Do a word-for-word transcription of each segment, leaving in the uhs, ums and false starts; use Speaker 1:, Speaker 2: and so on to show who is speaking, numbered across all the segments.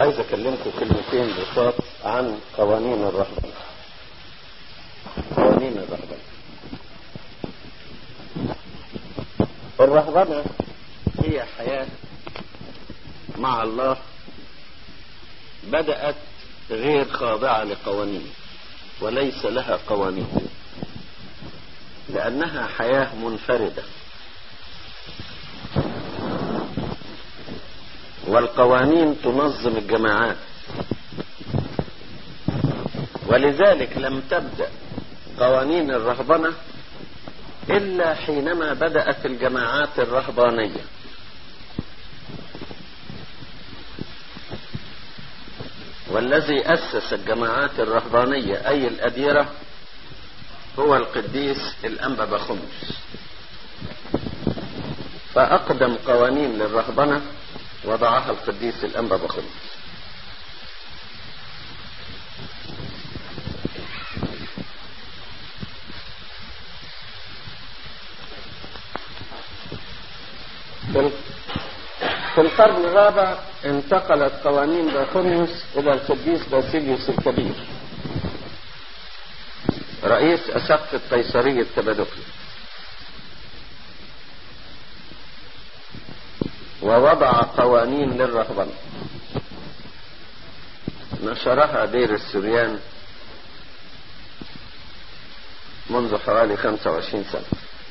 Speaker 1: عايز اكلمكم كلمتين بساط عن قوانين الرهبنة. قوانين الرهبنة الرهبنة هي حياة مع الله بدأت غير خاضعة لقوانين وليس لها قوانين، لأنها حياة منفردة، والقوانين تنظم الجماعات، ولذلك لم تبدأ قوانين الرهبنة إلا حينما بدأت الجماعات الرهبانية. والذي أسس الجماعات الرهبانية أي الأديرة هو القديس الأنبا بخمس، فأقدم قوانين للرهبنة وضعها القديس الأنبا بخمس. في القرن الرابع انتقلت قوانين بخمس إلى القديس باسيليوس الكبير رئيس أسقفة قيصرية كبادوكيا، ووضع قوانين للرهبنة نشرها دير السريان منذ حوالي خمسة وعشرين سنة.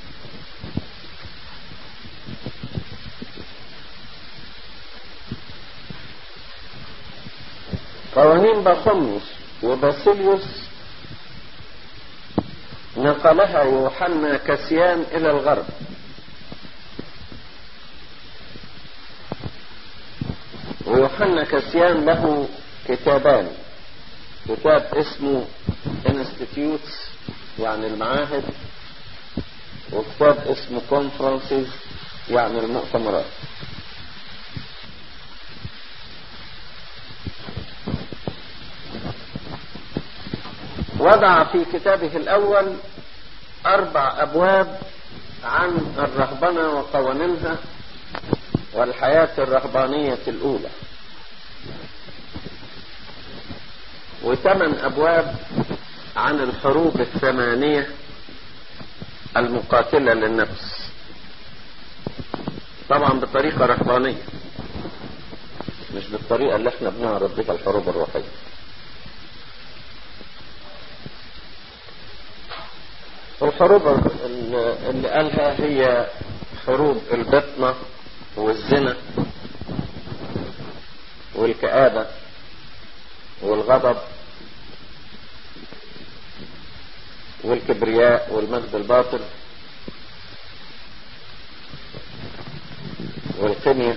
Speaker 1: قوانين بخمس وباسيليوس نقلها يوحنا كسيان إلى الغرب، ويوحنا كسيان له كتابان، كتاب اسمه انستيتيوتس يعني المعاهد، وكتاب اسمه كونفرنسز يعني المؤتمرات. وضع في كتابه الأول أربع أبواب عن الرهبنة وقوانينها والحياة الرهبانية الأولى، وثمان أبواب عن الحروب الثمانية المقاتلة للنفس، طبعا بطريقة رهبانية مش بالطريقة اللي احنا بنعرض بها الحروب الروحية. الحروب اللي قالها هي حروب البطنة والزنا والكآبة والغضب والكبرياء والمجد الباطل والقنية.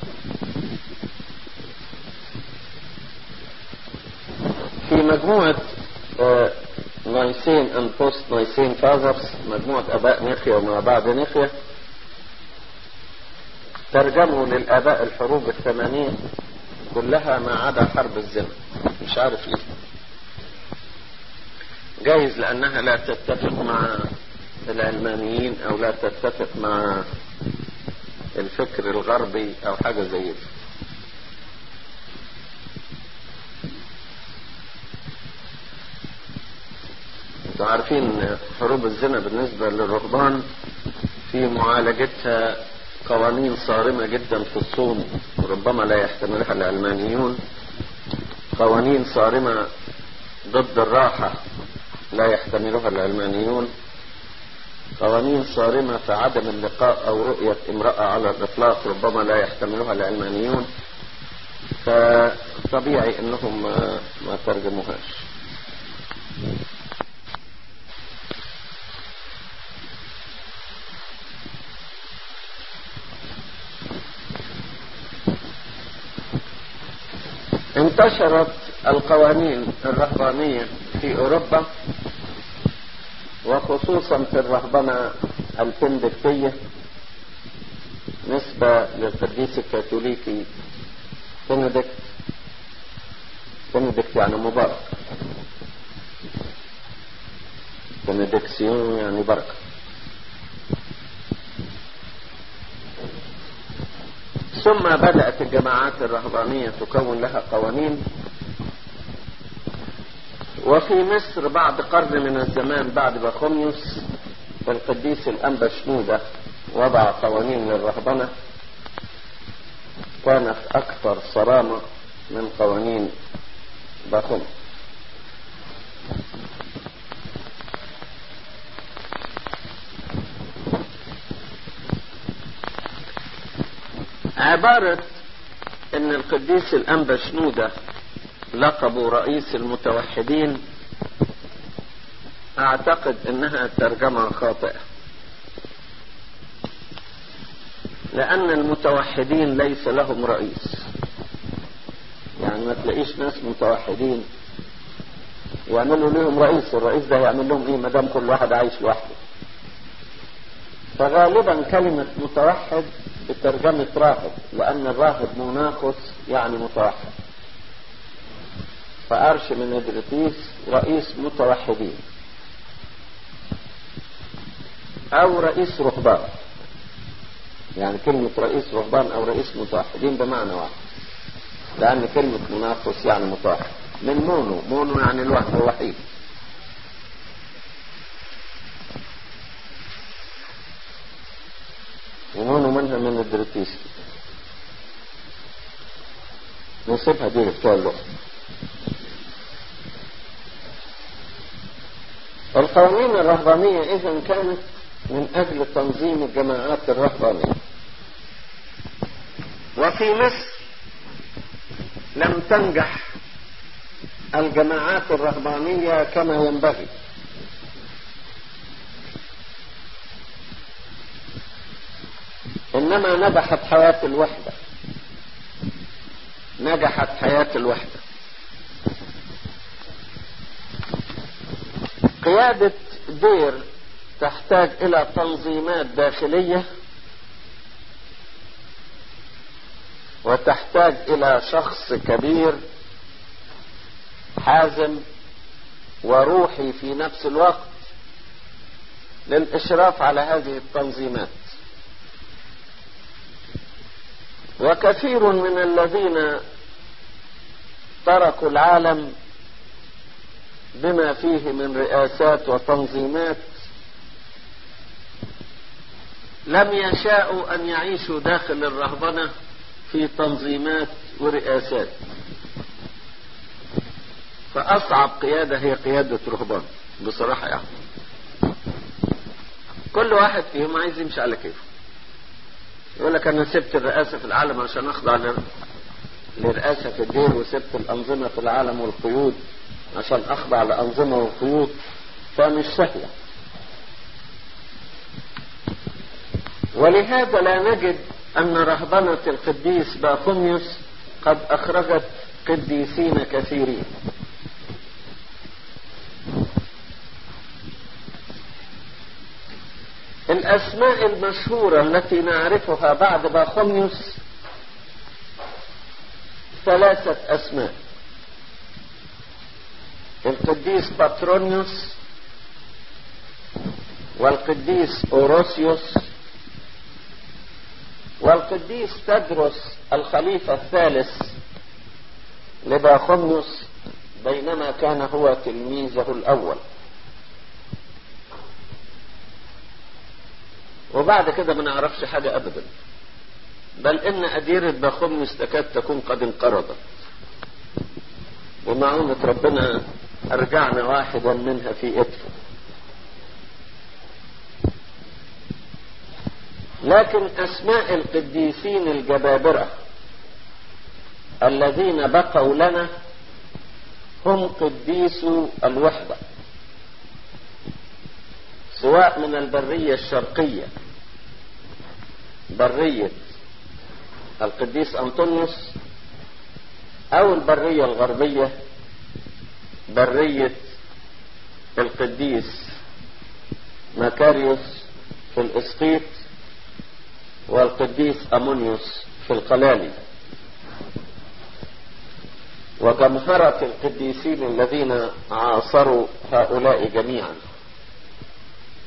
Speaker 1: في مجموعة نايسين and post نايسين فازرز، مجموعة أباء نيقيا وما بعد نيقيا، ترجموا للآباء الحروب الثمانية كلها ما عدا حرب الزنا. مش عارف ليه، جايز لأنها لا تتفق مع العلمانيين أو لا تتفق مع الفكر الغربي أو حاجة زي دي. انتوا عارفين حروب الزنا بالنسبة للرهبان في معالجتها قوانين صارمة جدا في الصوم وربما لا يحتملها العلمانيون، قوانين صارمة ضد الراحة لا يحتملها العلمانيون، قوانين صارمة في عدم اللقاء أو رؤية امرأة على الإطلاق ربما لا يحتملها العلمانيون، فطبيعي انهم ما, ما ترجموهاش. انتشرت القوانين الرهبانية في أوروبا وخصوصا في الرهبنة البندكتية نسبة للقديس الكاثوليكي بندكت. بندكت يعني مبارك، بندكسيون يعني بركة. ثم بدأت الجماعات الرهبانية تكون لها قوانين. وفي مصر بعد قرن من الزمان بعد بخوميوس القديس الأنبا شنودة وضع قوانين للرهبنة كانت أكثر صرامة من قوانين بخوميوس. عبارة ان القديس الأنبا شنودة لقبه رئيس المتوحدين اعتقد انها ترجمة خاطئة، لان المتوحدين ليس لهم رئيس. يعني ما تلاقيش ناس متوحدين يعملوا لهم رئيس، الرئيس ده يعمل لهم ايه مدام كل واحد عايش لوحده؟ فغالبا كلمة متوحد بترجمة راهب، لأن الراهب مناقص يعني متوحد. فأرشمندريتيس رئيس متوحدين أو رئيس رهبان، يعني كلمة رئيس رهبان أو رئيس متوحدين بمعنى واحد، لأن كلمة مناقص يعني متوحد. من مونو، مونو يعني الوحد الوحيد. ومونو منها من الدريتيس. نسيبها دي بتوع اللغة. القوانين الرهبانية إذن كانت من أجل تنظيم الجماعات الرهبانية. وفي مصر لم تنجح الجماعات الرهبانية كما ينبغي. إنما نجحت حياة الوحدة، نجحت حياة الوحدة. قيادة دير تحتاج إلى تنظيمات داخلية، وتحتاج إلى شخص كبير حازم وروحي في نفس الوقت للإشراف على هذه التنظيمات. وكثير من الذين تركوا العالم بما فيه من رئاسات وتنظيمات لم يشاءوا أن يعيشوا داخل الرهبنة في تنظيمات ورئاسات. فأصعب قيادة هي قيادة رهبان بصراحة. يعني كل واحد فيهم عايز يمشي على كيفه، يقول لك أنا سبت الرئاسة في العالم عشان أخضع لرئاسة في الدين، وسبت الأنظمة في العالم والقيود عشان أخضع لأنظمة والقيود. فمش سهلة. ولهذا لا نجد أن رهبنة القديس باخوميوس قد أخرجت قديسين كثيرين. الأسماء المشهورة التي نعرفها بعد باخوميوس ثلاثة أسماء: القديس باترونيوس، والقديس أوروسيوس، والقديس تدرس الخليفة الثالث لباخوميوس بينما كان هو تلميذه الأول. وبعد كده ما نعرفش حاجة أبدا، بل إن أديرة باخوميوس تكاد تكون قد انقرضت، ومعونة ربنا أرجعنا واحدا منها في إدفو. لكن أسماء القديسين الجبابرة الذين بقوا لنا هم قديسو الوحدة، سواء من البرية الشرقية برية القديس أنطونيوس، أو البرية الغربية برية القديس ماكاريوس في الإسقيط، والقديس أمونيوس في القلالي. وجمهرة القديسين الذين عاصروا هؤلاء جميعا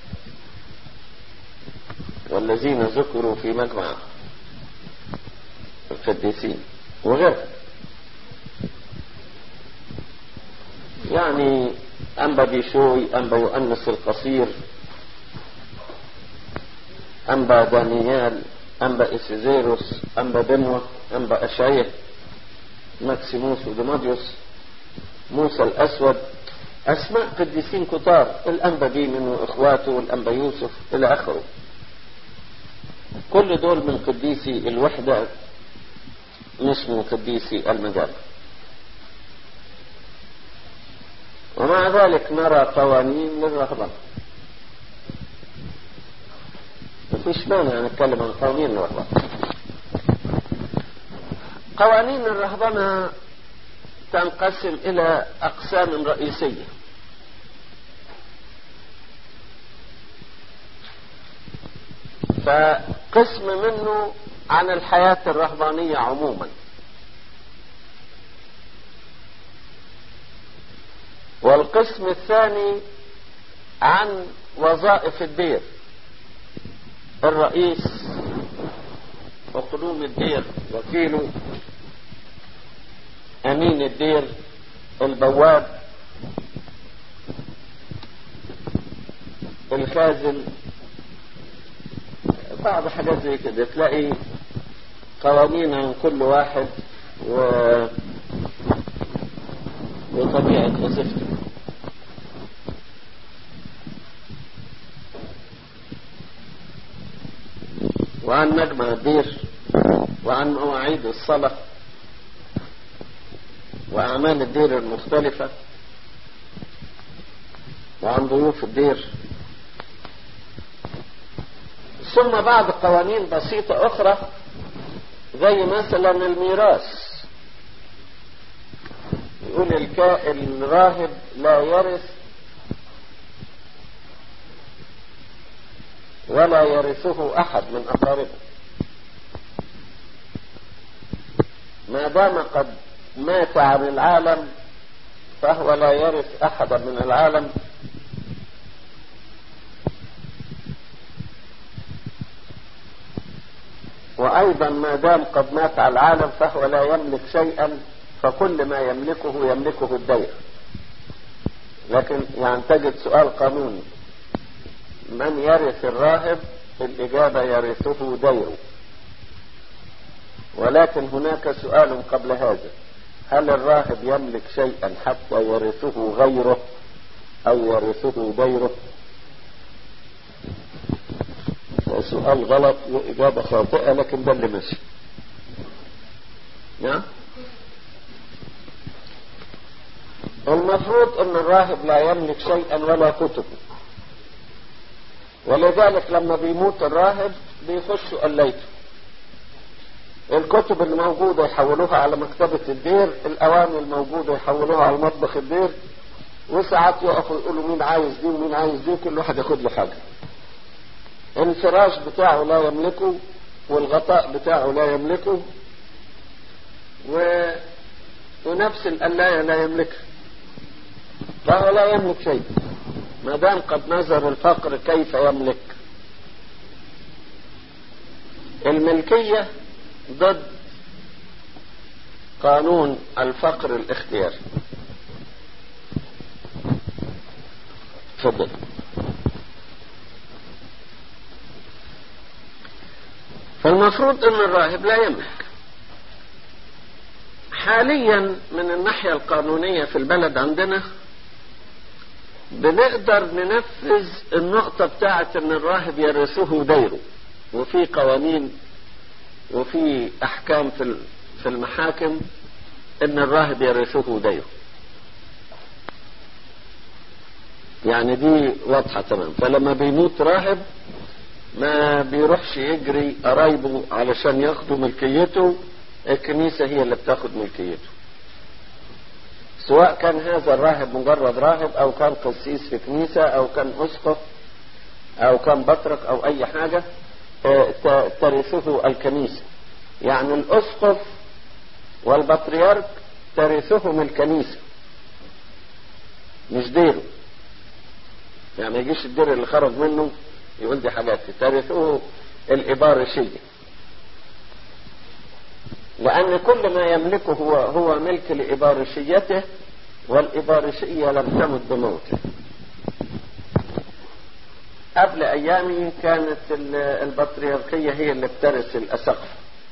Speaker 1: والذين ذكروا في مجمع القديسين وغيرها. يعني أنبا بيشوي، أنبا يؤنس القصير، أنبا دانيال، أنبا إسيزيروس، أنبا بنوة، أنبا أشعية، ماكسيموس وديماديوس، موسى الأسود، أسماء قديسين كتار، الأنبا ديمن وإخواته والأنبا يوسف إلى آخره. كل دول من قديسي الوحدة مش من قديسي المجال. ومع ذلك نرى قوانين للرهبنة. مفيش مانع نتكلم عن قوانين الرهبنة. قوانين الرهبنة تنقسم إلى أقسام رئيسية. فقسم منه عن الحياة الرهبانية عموما، والقسم الثاني عن وظائف الدير، الرئيس وقدوم الدير، وكيله، أمين الدير، البواب، الخازن، بعض حاجات زي كده. تلاقي قوانين عن كل واحد و... وطبيعة وظيفته. وعن مجمع الدير، وعن مواعيد الصلاة، وأعمال الدير المختلفة، وعن ضيوف الدير. ثم بعض قوانين بسيطة أخرى زي مثلا الميراث. يقول الكائن الراهب لا يرث ولا يرثه أحد من أقاربه ما دام قد مات عن العالم، فهو لا يرث أحدا من العالم. وأيضا ما دام قد مات على العالم فهو لا يملك شيئا، فكل ما يملكه يملكه الدير. لكن يعني تجد سؤال قانوني: من يرث الراهب؟ الإجابة: يرثه ديره. ولكن هناك سؤال قبل هذا: هل الراهب يملك شيئا حتى يرثه غيره أو يرثه ديره؟ سؤال غلط وإجابة خاطئة، لكن ده اللي ماشي. نعم. المفروض أن الراهب لا يملك شيئا ولا كتبه، ولذلك لما بيموت الراهب بيخشوا قليته. الكتب الموجودة يحولوها على مكتبة الدير، الأواني الموجودة يحولوها على مطبخ الدير، وساعات يقفوا يقولوا مين عايز دي ومين عايز دي، كل واحد ياخد له حاجة. الفراش بتاعه لا يملكه، والغطاء بتاعه لا يملكه، و... ونفس القلاية لا يملكها، فهو لا يملك شيء ما دام قد نظر الفقر كيف يملك. الملكية ضد قانون الفقر الاختياري. تفضل. فالمفروض ان الراهب لا يملك. حاليا من الناحية القانونية في البلد عندنا بنقدر ننفذ النقطة بتاعت ان الراهب يرثه ديره، وفي قوانين وفي احكام في في المحاكم ان الراهب يرثه ديره. يعني دي واضحة تمام. فلما بيموت راهب ما بيروحش يجري قرايبه علشان ياخدوا ملكيته، الكنيسة هي اللي بتاخد ملكيته، سواء كان هذا الراهب مجرد راهب او كان قسيس في كنيسة او كان اسقف او كان بطرك او اي حاجة ترثه الكنيسة. يعني الاسقف والبطريرك ترثهم الكنيسة مش ديره. يعني ما يجيش الدير اللي خرج منه يقول دي حاجات، ترثه الإبارشية. لأن كل ما يملكه هو, هو ملك لإبارشيته، والإبارشية لم تمت بموته. قبل أيامي كانت البطريركية هي اللي بترث الأسقف.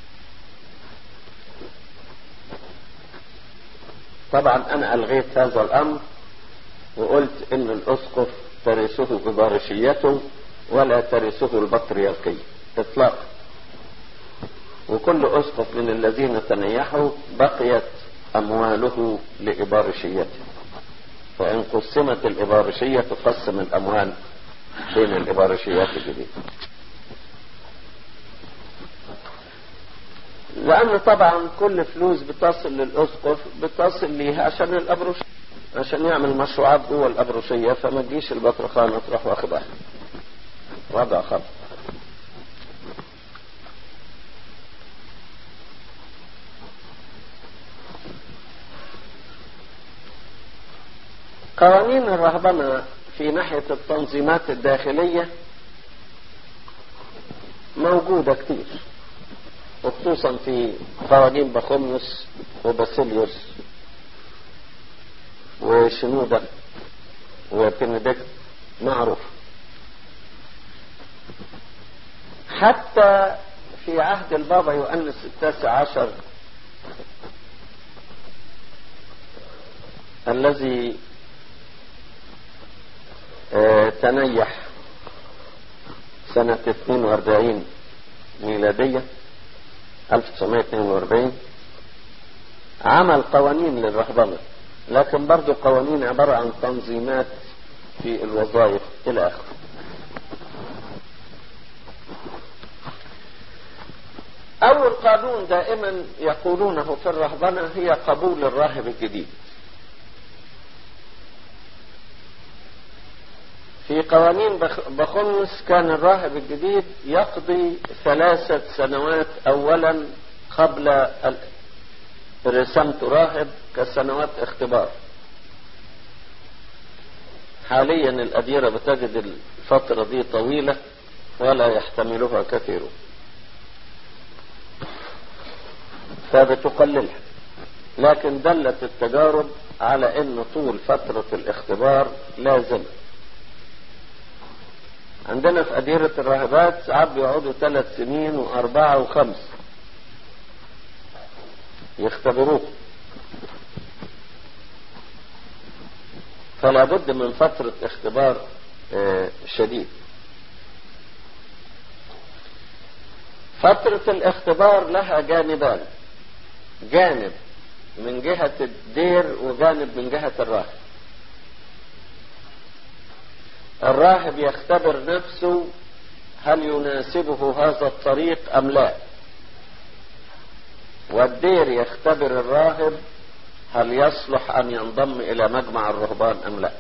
Speaker 1: طبعا أنا ألغيت هذا الأمر وقلت إن الأسقف ترثه إبارشيته ولا ترثه البطريركية إطلاقا، وكل أسقف من الذين تنيحوا بقيت أمواله لإبارشيته، فإن قسمت الإبارشية تقسم الأموال بين الإبارشيات الجديدة. لأن طبعا كل فلوس بتصل للأسقف بتصل ليها عشان الأبروشية، عشان يعمل مشروعات جوه الأبروشية، فما تجيش البطرخانة تروح واخدها. وضع خط. قوانين الرهبنة في ناحية التنظيمات الداخلية موجودة كتير، وخصوصا في قوانين بخوميوس وباسيليوس وشنودة وبنديكت معروف. حتى في عهد البابا يؤنس التاسع عشر الذي اه تنيح سنة اثنين واربعين ميلادية ألف وتسعمائة واثنين وأربعين عمل قوانين للرهبنة، لكن برضو قوانين عبارة عن تنظيمات في الوظائف إلى آخره. أول قانون دائما يقولونه في الرهبنة هي قبول الراهب الجديد. في قوانين بخوميوس كان الراهب الجديد يقضي ثلاثة سنوات أولا قبل رسامته راهب كسنوات اختبار. حاليا الأديرة بتجد الفترة دي طويلة ولا يحتملها كثيرون، فبتقللها، لكن دلت التجارب على ان طول فترة الاختبار لازم. عندنا في أديرة الراهبات ساعات بيقعدوا ثلاث سنين وأربعة وخمس يختبروه، فلا بد من فترة اختبار شديد. فترة الاختبار لها جانبان، جانب من جهة الدير وجانب من جهة الراهب. الراهب يختبر نفسه هل يناسبه هذا الطريق أم لا، والدير يختبر الراهب هل يصلح أن ينضم إلى مجمع الرهبان أم لا.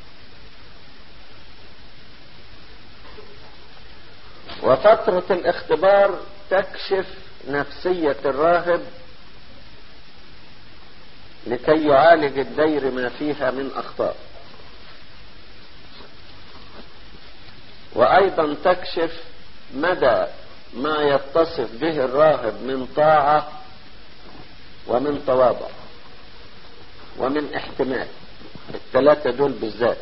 Speaker 1: وفترة الاختبار تكشف نفسية الراهب لكي يعالج الدير ما فيها من أخطاء، وأيضا تكشف مدى ما يتصف به الراهب من طاعة ومن تواضع ومن احتمال، الثلاثة دول بالذات.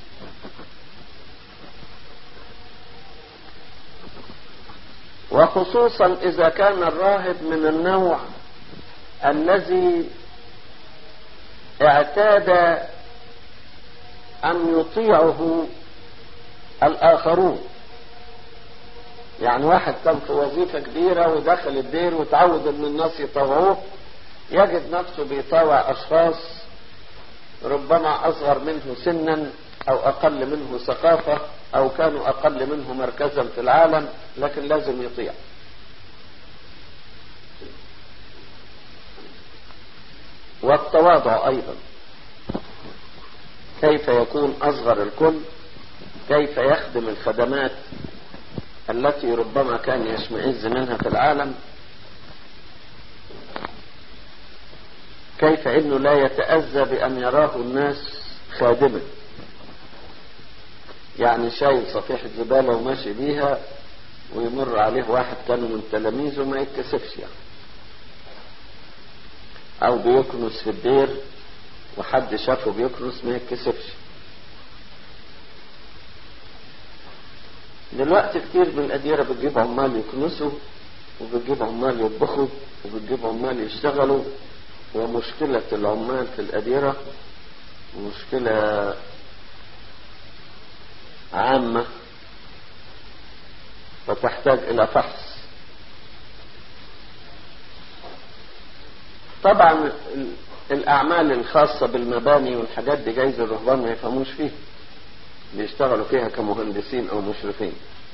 Speaker 1: وخصوصا إذا كان الراهب من النوع الذي اعتاد أن يطيعه الآخرون. يعني واحد كان في وظيفة كبيرة ودخل الدير وتعود أن الناس يطوعوه، يجد نفسه بيطاوع أشخاص ربما أصغر منه سنا أو أقل منه ثقافة أو كانوا أقل منه مركزا في العالم، لكن لازم يطيع. والتواضع أيضا، كيف يكون أصغر الكل، كيف يخدم الخدمات التي ربما كان يشمئز منها في العالم، كيف انه لا يتأذى بان يراه الناس خادما، يعني شايل صفيحة زبالة وماشي بيها ويمر عليه واحد كان من تلاميذه ما يتكسفش يعني. او بيكنس في الدير وحد شافه بيكنس ما يتكسفش. دلوقتي كتير من الأديرة بتجيب عمال يكنسوا وبتجيب عمال يطبخوا وبتجيب عمال يشتغلوا، ومشكلة العمال في الأديرة مشكلة عامة وتحتاج إلى فحص. طبعا الأعمال الخاصة بالمباني والحاجات دي جايز الرهبان ما يفهموش فيها، بيشتغلوا فيها كمهندسين أو مشرفين.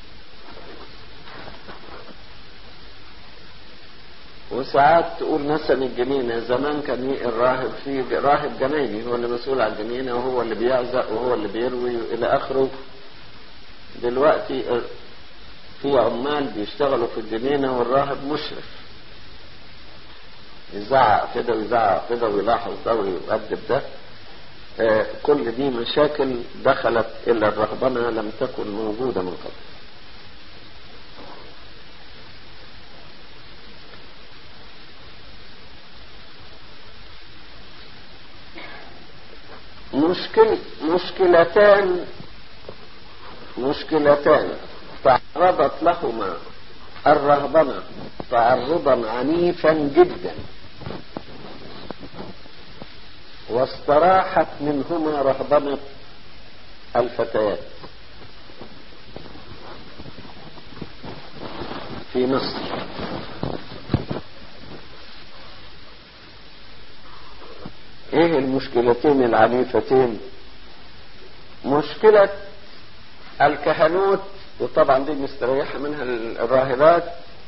Speaker 1: وساعات تقول مثلا الجنينة زمان كان الراهب في راهب جنايني هو اللي مسؤول عن الجنينة وهو اللي بيعزق وهو اللي بيروي إلى آخره. دلوقتي في عمال بيشتغلوا في الجنينة والراهب مشرف، يزعق كده ويزعق كده ويلاحظ ده ويؤدب ده. آه كل دي مشاكل دخلت إلى الرهبنة لم تكن موجودة من قبل. مشكل مشكلتان مشكلتان تعرضت لهما الرهبنة تعرضا عنيفا جدا واستراحت منهما رهبنة الفتيات في مصر. ايه المشكلتين العنيفتين؟ مشكلة الكهنوت، وطبعا دي مستريحة منها الراهبات،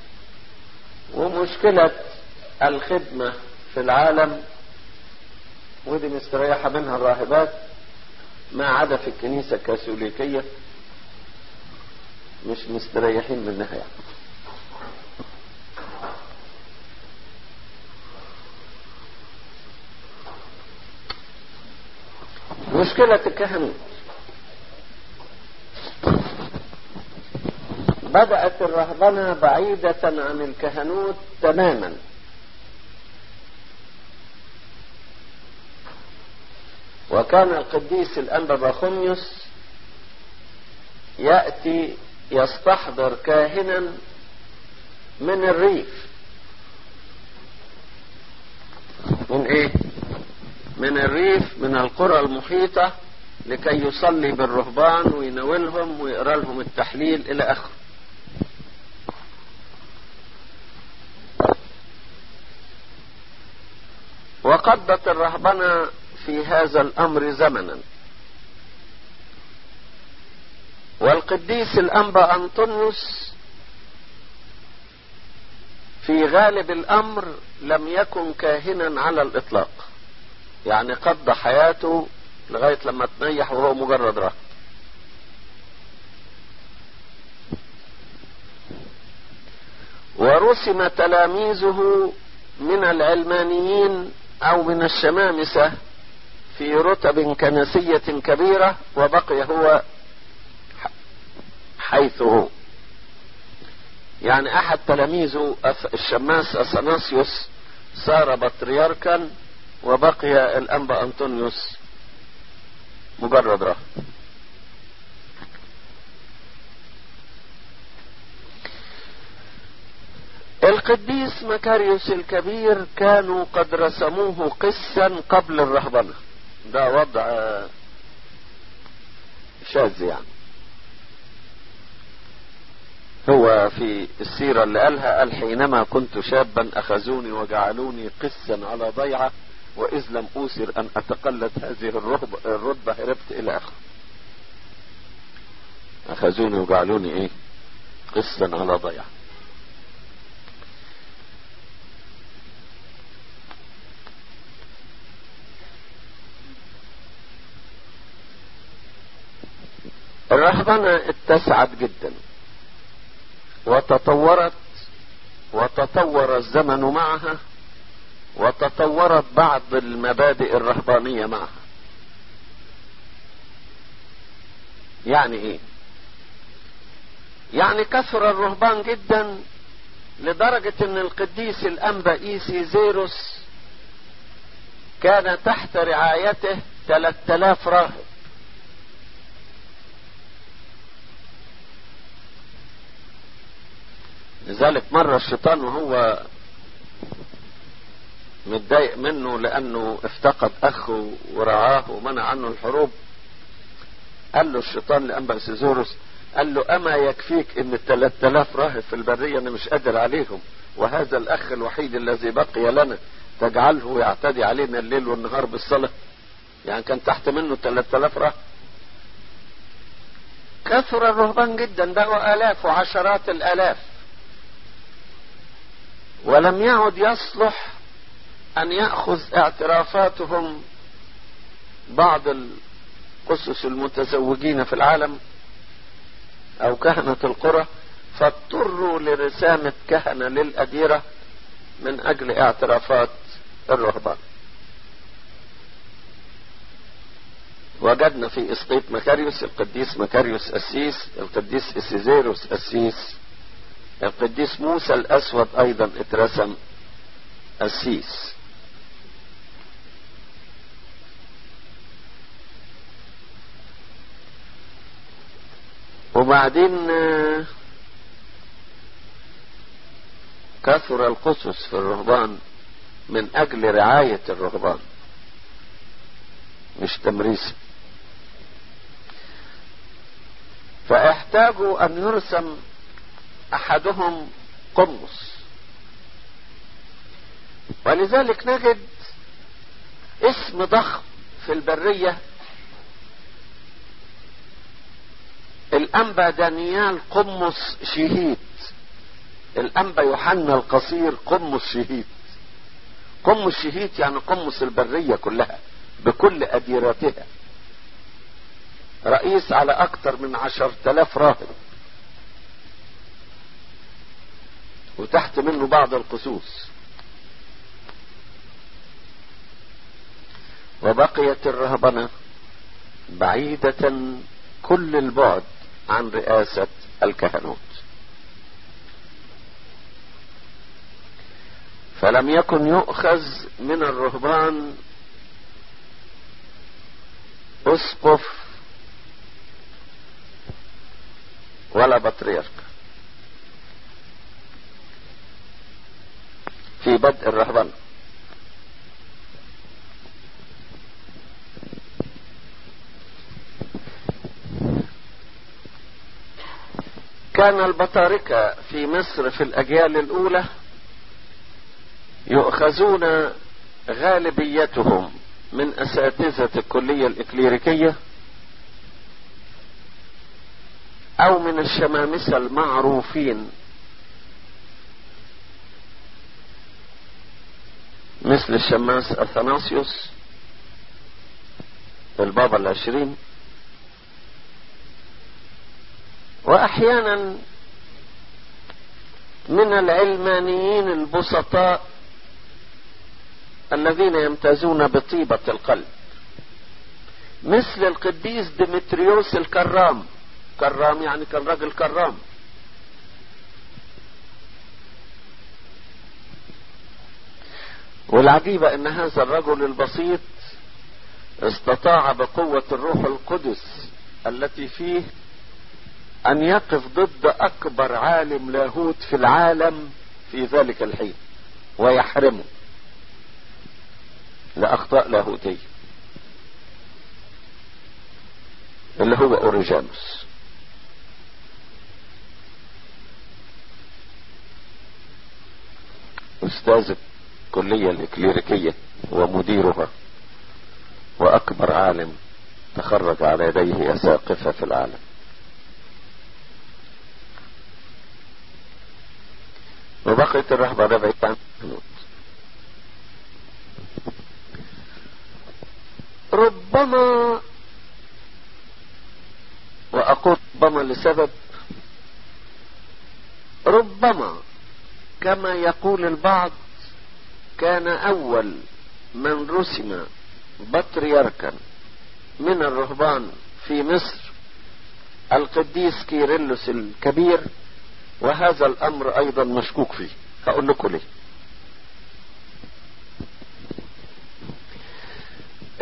Speaker 1: ومشكلة الخدمة في العالم ودي مستريحة منها الراهبات، ما عدا في الكنيسة الكاثوليكية مش مستريحين منها يعني. مشكلة الكهنوت بدأت الرهبنة بعيدة عن الكهنوت تماما، وكان القديس الأنبا بخوميوس يأتي يستحضر كاهنا من الريف. من ايه؟ من الريف، من القرى المحيطة، لكي يصلي بالرهبان ويناولهم ويقرأ لهم التحليل إلى آخره. وقضت الرهبنة في هذا الأمر زمنا، والقديس الأنبا أنطونيوس في غالب الأمر لم يكن كاهنا على الإطلاق، يعني قضى حياته لغاية لما تنيح وهو مجرد راهب. ورسم تلاميذه من العلمانيين أو من الشمامسة في رتب كنسية كبيرة، وبقي هو حيث هو. يعني أحد تلاميذه الشماس أثناسيوس صار بطريركا، وبقي الأنبا أنطونيوس مجرد راهب. القديس مكاريوس الكبير كانوا قد رسموه قسا قبل الرهبنة، ده وضع شاذ يعني. هو في السيرة اللي قالها قال: حينما كنت شابا أخذوني وجعلوني قسا على ضيعة، وإذ لم أوسر أن أتقلد هذه الرتبة هربت إلى آخره. أخذوني وجعلوني إيه؟ قسا على ضيعة. الرهبنة اتسعت جدا وتطورت، وتطور الزمن معها، وتطورت بعض المبادئ الرهبانية معها. يعني ايه؟ يعني كثر الرهبان جدا لدرجة ان القديس الأنبا إيسيزيروس كان تحت رعايته ثلاثة آلاف راهب. لذلك مرة الشيطان وهو متضايق منه لأنه افتقد أخه ورعاه ومنع عنه الحروب، قال له الشيطان لأنبأسيزوروس، قال له أما يكفيك إن الثلاثة آلاف راهب في البرية أنا مش قادر عليهم، وهذا الأخ الوحيد الذي بقي لنا تجعله يعتدي علينا الليل والنهار بالصلاة؟ يعني كان تحت منه ثلاثة آلاف راهب. كثر الرهبان جدا، بقوا آلاف وعشرات الآلاف، ولم يعد يصلح أن يأخذ اعترافاتهم بعض القسس المتزوجين في العالم أو كهنة القرى، فاضطروا لرسامة كهنة للأديرة من أجل اعترافات الرهبان. وجدنا في إسقيط مكاريوس القديس مكاريوس أسيس، القديس إسيزيروس أسيس، القديس موسى الأسود أيضا اترسم أسيس. وبعدين كثر القسس في الرهبان من أجل رعاية الرهبان مش تمريس، فاحتاجوا أن يرسم أحدهم قمص. ولذلك نجد اسم ضخم في البرية، الأنبا دانيال قمص شهيد، الأنبا يوحنا القصير قمص شهيد. قمص شهيد يعني قمص البرية كلها بكل أديراتها، رئيس على أكثر من عشرة آلاف راهب، وتحت منه بعض القسوس. وبقيت الرهبنة بعيدة كل البعد عن رئاسة الكهنوت، فلم يكن يؤخذ من الرهبان أسقف ولا بطريرك في بدء الرهبنة. كان البطاركة في مصر في الأجيال الأولى يؤخذون غالبيتهم من أساتذة الكلية الإكليريكية أو من الشمامسة المعروفين مثل الشماس أثناسيوس البابا العشرين، وأحيانا من العلمانيين البسطاء الذين يمتازون بطيبة القلب مثل القديس ديمتريوس الكرام. كرام يعني كان راجل كرام. والعجيبة ان هذا الرجل البسيط استطاع بقوة الروح القدس التي فيه ان يقف ضد اكبر عالم لاهوت في العالم في ذلك الحين ويحرمه لأخطاء لاهوتية اللي هو أوريجانوس. أستاذ الكلية الإكليريكية ومديرها وأكبر عالم تخرج على يديه أساقفة في العالم. وبقيت الرهبة بعيد عن الكهنوت. ربما وأقول ربما لسبب، ربما كما يقول البعض كان أول من رسم بطريركا من الرهبان في مصر القديس كيرلس الكبير، وهذا الأمر أيضا مشكوك فيه. هقول لكم ليه.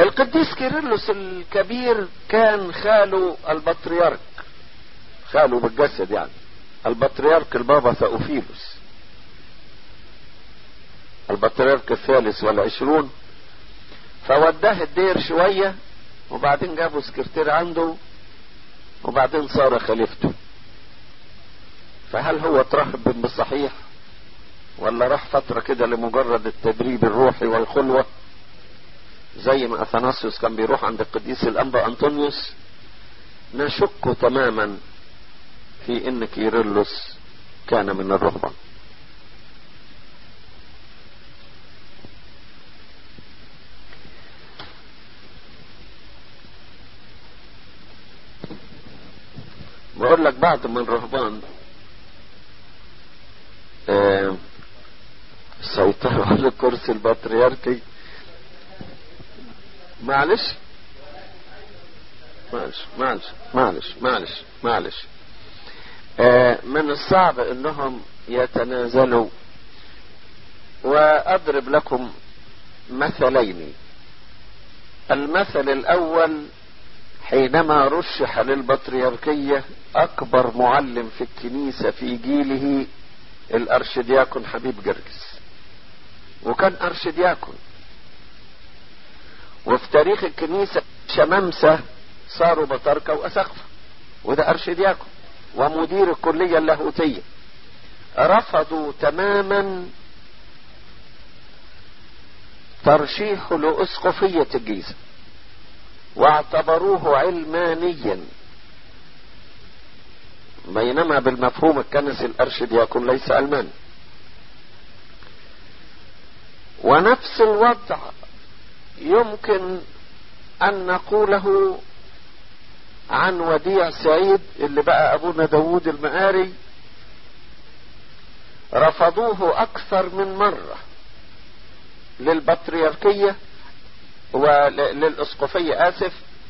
Speaker 1: القديس كيرلس الكبير كان خاله البطريرك، خاله بالجسد يعني، البطريرك البابا ثأوفيلوس، البطريرك الثالث والعشرون. فوداه الدير شوية وبعدين جابوا سكرتير عنده وبعدين صار خليفته. فهل هو اترهب بالصحيح ولا راح فترة كده لمجرد التدريب الروحي والخلوة زي ما اثناسيوس كان بيروح عند القديس الانبا انطونيوس؟ نشك تماما في ان كيرلس كان من الرهبان. بقول لك بعض من الرهبان آه سيطروا على الكرسي البطريركي. معلش معلش معلش معلش معلش معلش آه من الصعب انهم يتنازلوا. واضرب لكم مثلين. المثل الاول حينما رشح للبطريركية اكبر معلم في الكنيسة في جيله الارشدياكون حبيب جرجس، وكان ارشدياكون، وفي تاريخ الكنيسة شمامسة صاروا بطاركة واسقفة، وده ارشدياكون ومدير الكلية اللاهوتية. رفضوا تماما ترشيحه لأسقفية الجيزة واعتبروه علمانيا، بينما بالمفهوم الكنسي الارشدياكون ليس علماني. ونفس الوضع يمكن ان نقوله عن وديع سعيد اللي بقى ابونا داود المقاري. رفضوه اكثر من مرة للبطريركية وللاسقفية اسف،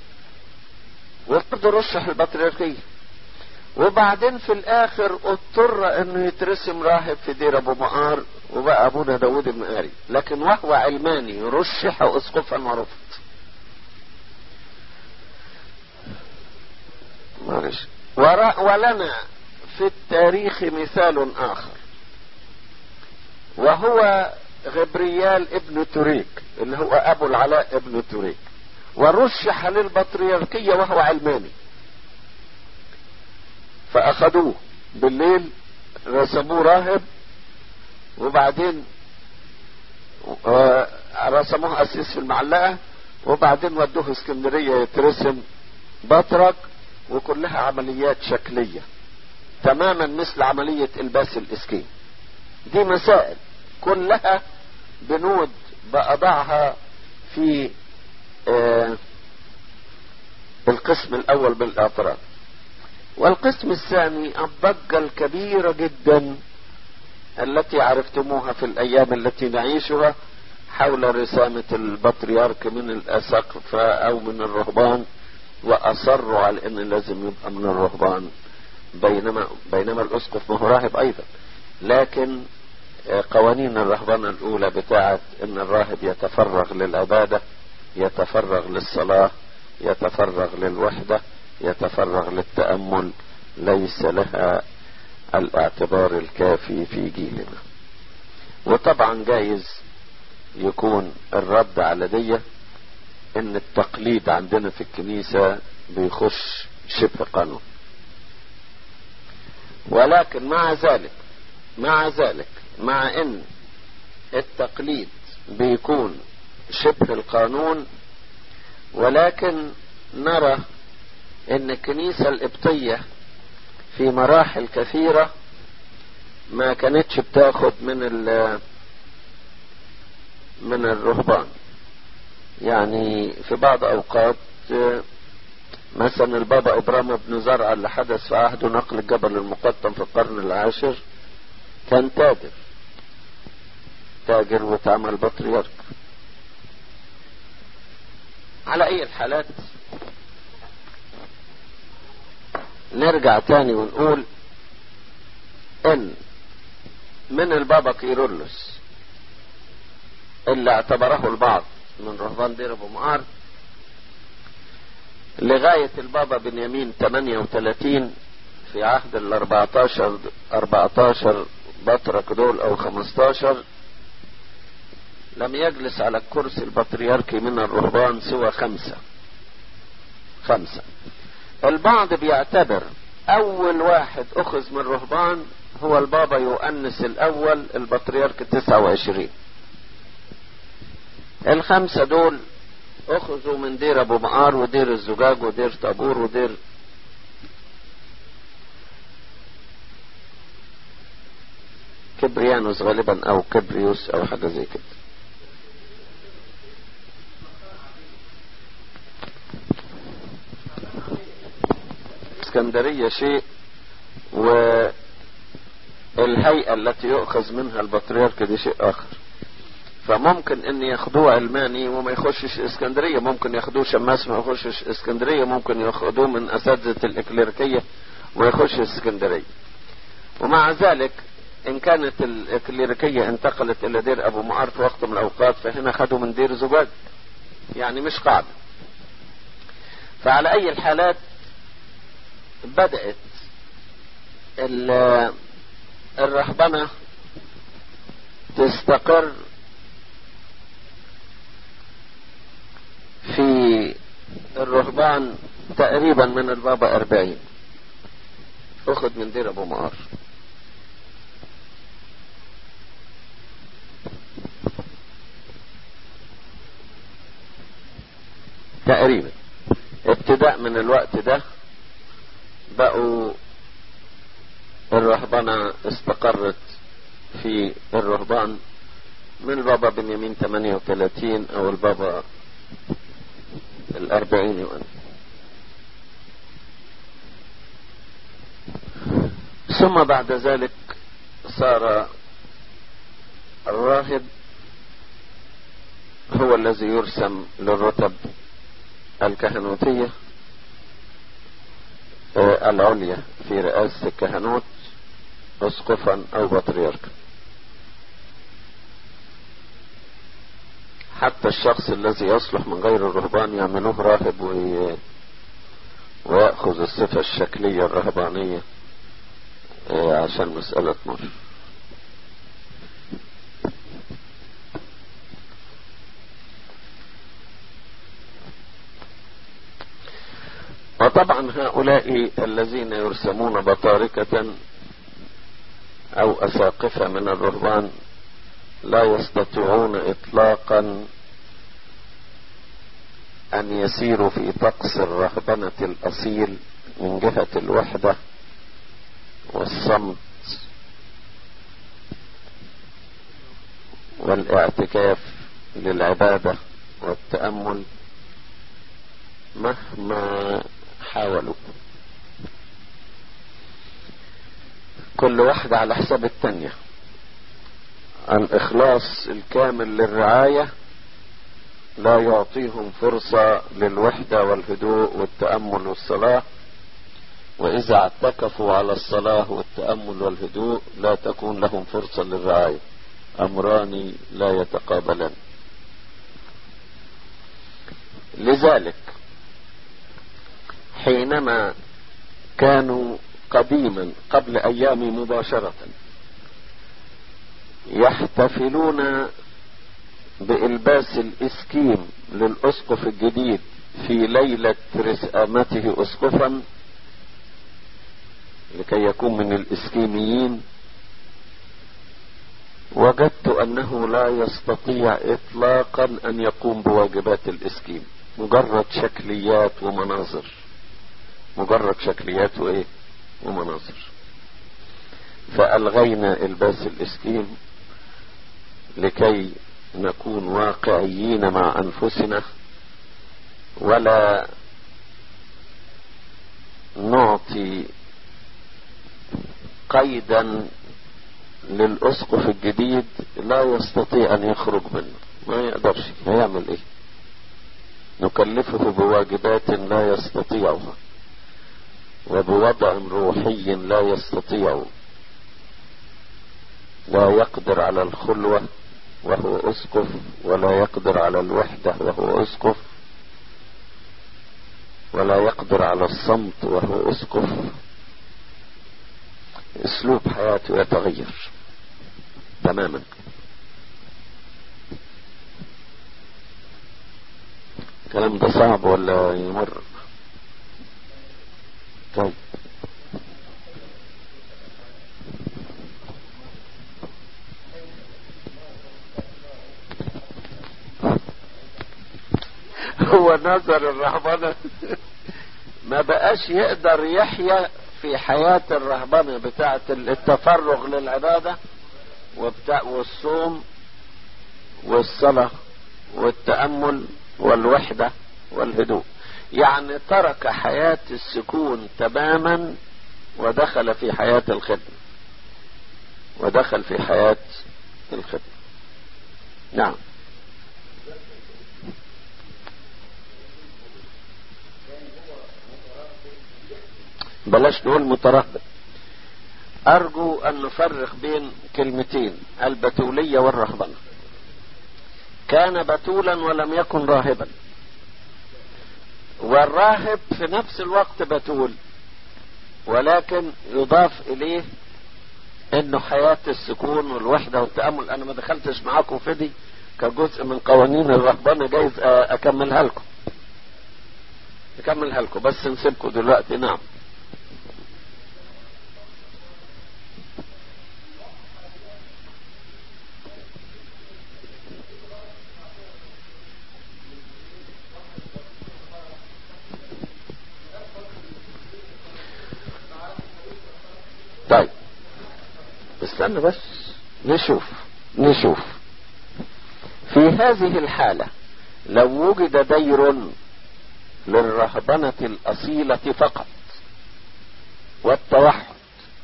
Speaker 1: وبرضه رشح البطريركية، وبعدين في الاخر اضطر انه يترسم راهب في دير ابو مقار وبقى ابونا داود المقاري، لكن وهو علماني رشح اسقفا ورفض. معلش. ولنا في التاريخ مثال اخر، وهو غبريال ابن توريك اللي هو ابو العلاء ابن توريك، ورشح للبطريركية وهو علماني. فاخدوه بالليل رسموه راهب، وبعدين رسموه اسيس في المعلقة، وبعدين ودوه اسكندرية يترسم بطرك، وكلها عمليات شكلية تماما مثل عملية الباس الاسكين. دي مسائل كلها بنود بأضعها في آه القسم الاول بالاعتراض. والقسم الثاني الضجة الكبيرة جدا التي عرفتموها في الايام التي نعيشها حول رسامة البطريرك من الاساقفة او من الرهبان، واصروا على ان لازم يبقى من الرهبان، بينما بينما الاسقف ما هو راهب ايضا. لكن قوانين الرهبنة الاولى بتاعت ان الراهب يتفرغ للعبادة، يتفرغ للصلاة، يتفرغ للوحدة، يتفرغ للتأمل، ليس لها الاعتبار الكافي في جيلنا. وطبعا جايز يكون الرد على دي ان التقليد عندنا في الكنيسة بيخش شبه قانون. ولكن مع ذلك مع ذلك مع ان التقليد بيكون شبه القانون، ولكن نرى ان الكنيسة القبطية في مراحل كثيرة ما كانتش بتاخد من ال من الرهبان. يعني في بعض اوقات مثلا البابا ابراهيم بن زرعة اللي حدث في عهده نقل الجبل المقطم في القرن العاشر كان تاجر تاجر وتعمل بطريرك. على اي الحالات نرجع تاني ونقول ان من البابا كيرلس اللي اعتبره البعض من رهبان دير ابو مقار لغاية البابا بنيامين ثمانية وثلاثين في عهد ال أربعتاشر أربعتاشر بطرك دول او خمستاشر لم يجلس على الكرسي البطريركي من الرهبان سوى خمسة خمسة. البعض بيعتبر اول واحد اخذ من الرهبان هو البابا يؤنس الاول البطريرك تسعة وعشرين. الخمسة دول اخذوا من دير ابو مقار ودير الزجاج ودير طابور ودير كبريانوس غالبا او كبريوس او حاجة زي كده. اسكندرية شيء والهيئة التي يؤخذ منها البطريرك دي شيء اخر. فممكن ان ياخدوه علماني وما يخشش اسكندرية، ممكن ياخدوه شماس ما يخشش اسكندرية، ممكن ياخدوه من اساتذة الاكليريكية وما يخشش اسكندرية. ومع ذلك ان كانت الاكليريكية انتقلت الى دير ابو مقار في وقت من الاوقات فهنا خدوا من دير زجاج، يعني مش قاعدة. فعلى اي الحالات بدأت الرهبنة تستقر في الرهبان تقريبا من البابا أربعين اخذ من دير ابو مقار. تقريبا ابتداء من الوقت ده بقوا الرهبنة استقرت في الرهبان من البابا بنيامين ثمانية وثلاثين او البابا الاربعين يوم. ثم بعد ذلك صار الراهب هو الذي يرسم للرتب الكهنوتية العليا في رئاسة الكهنوت اسقفا او بطريركا. حتى الشخص الذي يصلح من غير الرهبان يعملوه راهب وي... ويأخذ الصفة الشكلية الرهبانية عشان مسألة مر. وطبعا هؤلاء الذين يرسمون بطاركة او اساقفة من الرهبان لا يستطيعون اطلاقا ان يسيروا في طقس الرهبنة الاصيل من جهة الوحدة والصمت والاعتكاف للعبادة والتأمل مهما حاولوا. كل واحدة على حساب التانية. الإخلاص الكامل للرعاية لا يعطيهم فرصة للوحدة والهدوء والتأمل والصلاة، وإذا اعتكفوا على الصلاة والتأمل والهدوء لا تكون لهم فرصة للرعاية. أمران لا يتقابلان. لذلك حينما كانوا قديما قبل أيام مباشرة يحتفلون بإلباس الإسكيم للأسقف الجديد في ليلة رسامته أسقفا لكي يكون من الإسكيميين، وجدت أنه لا يستطيع إطلاقا أن يقوم بواجبات الإسكيم، مجرد شكليات ومناظر، مجرد شكليات وإيه ومناظر. فألغينا إلباس الإسكيم لكي نكون واقعيين مع أنفسنا، ولا نعطي قيدا للأسقف الجديد لا يستطيع أن يخرج منه، ما يقدرش، هيعمل إيه؟ نكلفه بواجبات لا يستطيعها وبوضع روحي لا يستطيع. لا يقدر على الخلوة وهو أسقف، ولا يقدر على الوحدة وهو أسقف، ولا يقدر على الصمت وهو أسقف اسلوب حياته يتغير تماما. الكلام ده صعب ولا يمر؟ طيب هو نظر الرهبنة ما بقاش يقدر يحيا في حياة الرهبنة بتاعة التفرغ للعبادة وبتاع والصوم والصلاة والتأمل والوحدة والهدوء. يعني ترك حياة السكون تماما ودخل في حياة الخدمة ودخل في حياة الخدمة. نعم. بلاش نقول مترهبن. أرجو أن نفرق بين كلمتين، البتولية والرهبنة. كان بتولا ولم يكن راهبا، والراهب في نفس الوقت بتول، ولكن يضاف إليه إنه حياة السكون والوحدة والتأمل. أنا ما دخلتش معاكم في دي كجزء من قوانين الرهبنة، جايز أكملها لكم أكملها لكم بس نسيبكم دلوقتي. نعم. طيب استنى بس نشوف نشوف في هذه الحالة لو وجد دير للرهبنة الأصيلة فقط والتوحد،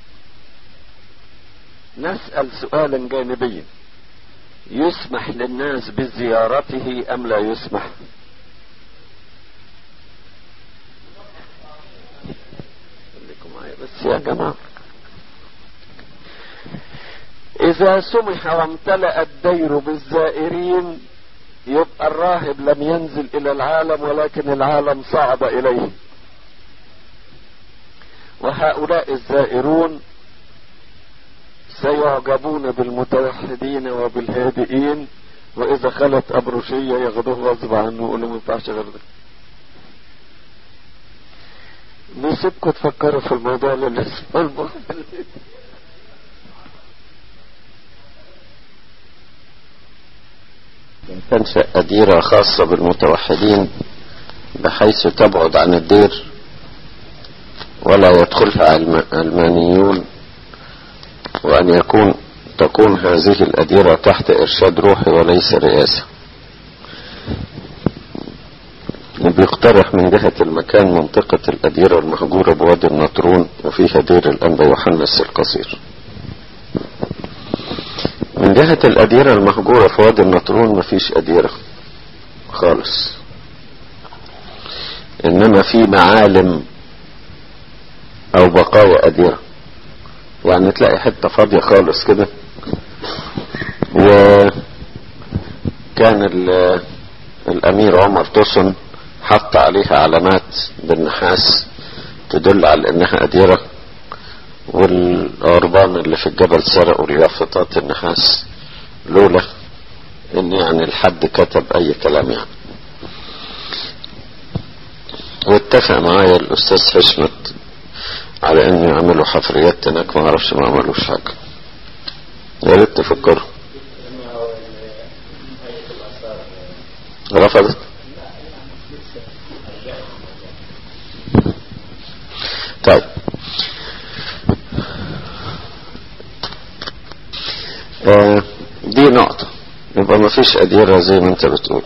Speaker 1: نسأل سؤالا جانبيا: يسمح للناس بزيارته أم لا يسمح؟ خليكم معايا بس يا جماعة. إذا سمح وامتلأ الدير بالزائرين يبقى الراهب لم ينزل إلى العالم ولكن العالم صعد إليه، وهؤلاء الزائرون سيعجبون بالمتوحدين وبالهادئين، وإذا خلت أبروشية ياخدوه غصب عنه ويقولوا ما ينفعش غير ده. نسيبكم تفكروا في الموضوع اللي اسمه المخلد. تنشأ أديرة خاصة بالمتوحدين بحيث تبعد عن الدير ولا يدخلها علمانيون، وأن يكون تكون هذه الأديرة تحت إرشاد روحي وليس رئاسة. بيقترح من جهة المكان منطقة الأديرة المهجورة بوادي النطرون وفيها دير الأنبا يوحنس القصير. من جهة الأديرة المهجورة في وادي النطرون مفيش أديرة خالص، إنما في معالم أو بقايا أديرة، يعني تلاقي حتة فاضية خالص كده، وكان الأمير عمر توسن حط عليها علامات بالنحاس تدل على إنها أديرة، والعربان اللي في الجبل سرقوا اليافطات النحاس لولا ان يعني الحد كتب اي كلام يعني. واتفق معايا الاستاذ حشمت على ان يعملوا حفريات هناك، ما اعرفش ما عملوش حاجه. يا ريت تفكروا. رفضت. طيب آه دي نقطة. يبقى ما فيش أديرة زي ما انت بتقول،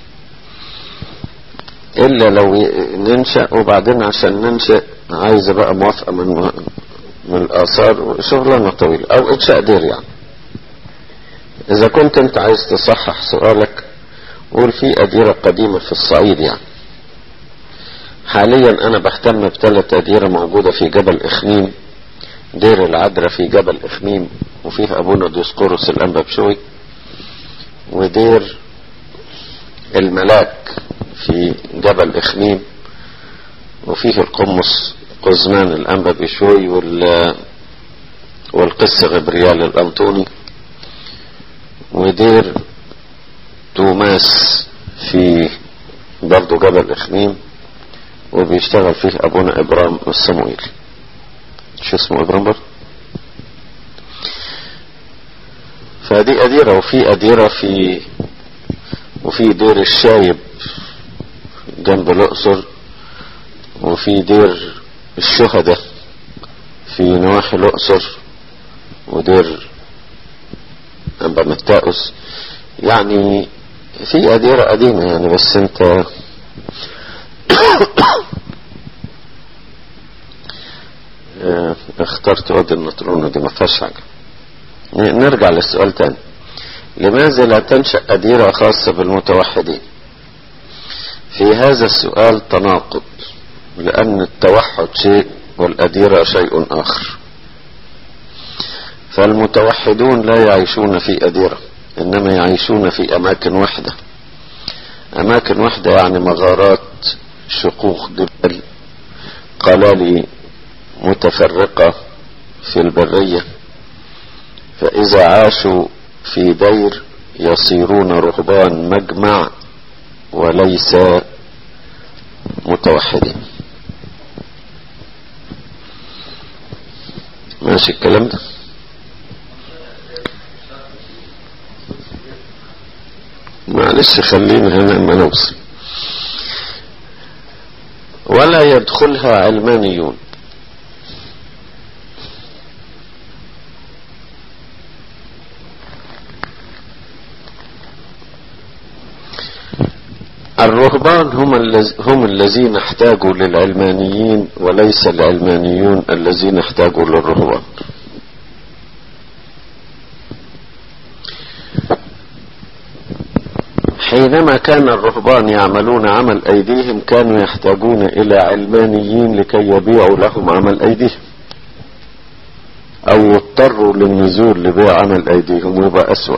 Speaker 1: إلا لو ننشأ، وبعدين عشان ننشأ عايزة بقى موافقة من من الآثار وشغلانة طويلة، أو إنشاء دير يعني. إذا كنت انت عايز تصحح سؤالك قول في أديرة قديمة في الصعيد يعني. حاليا أنا بهتم بثلاث أديرة موجودة في جبل إخميم: دير العذراء في جبل إخميم وفيه أبونا ديسقورس الأنبا بشوي، ودير الملاك في جبل إخميم وفيه القمص قزمان الأنبا بشوي وال والقس غبريال الأنطوني، ودير توماس في برضو جبل إخميم، وبيشتغل فيه أبونا إبرام الصموئيل. شو اسمه إبرام برضو؟ فدي أديرة، وفي أديرة في وفي دير الشايب جنب الأقصر، وفي دير الشهداء في نواحي الأقصر، ودير أنبا متاؤس. يعني في أديرة قديمة يعني، بس انت اخترت وادي النطرون دي ما فيهاش حاجة. نرجع للسؤال تاني، لماذا لا تنشأ أديرة خاصة بالمتوحدين؟ في هذا السؤال تناقض، لأن التوحد شيء والأديرة شيء آخر. فالمتوحدون لا يعيشون في أديرة، إنما يعيشون في أماكن وحدة. أماكن وحدة يعني مغارات، شقوق جبال، قلالي متفرقة في البرية. فإذا عاشوا في دير يصيرون رهبان مجمع وليس متوحدين. ماشي الكلام ده؟ معلش خلينا هنا ما نوصل. ولا يدخلها علمانيون. الرهبان هم هم الذين احتاجوا للعلمانيين، وليس العلمانيون الذين احتاجوا للرهبان. حينما كان الرهبان يعملون عمل أيديهم كانوا يحتاجون إلى علمانيين لكي يبيعوا لهم عمل أيديهم، أو يضطروا للنزول لبيع عمل أيديهم ويبقى أسوأ.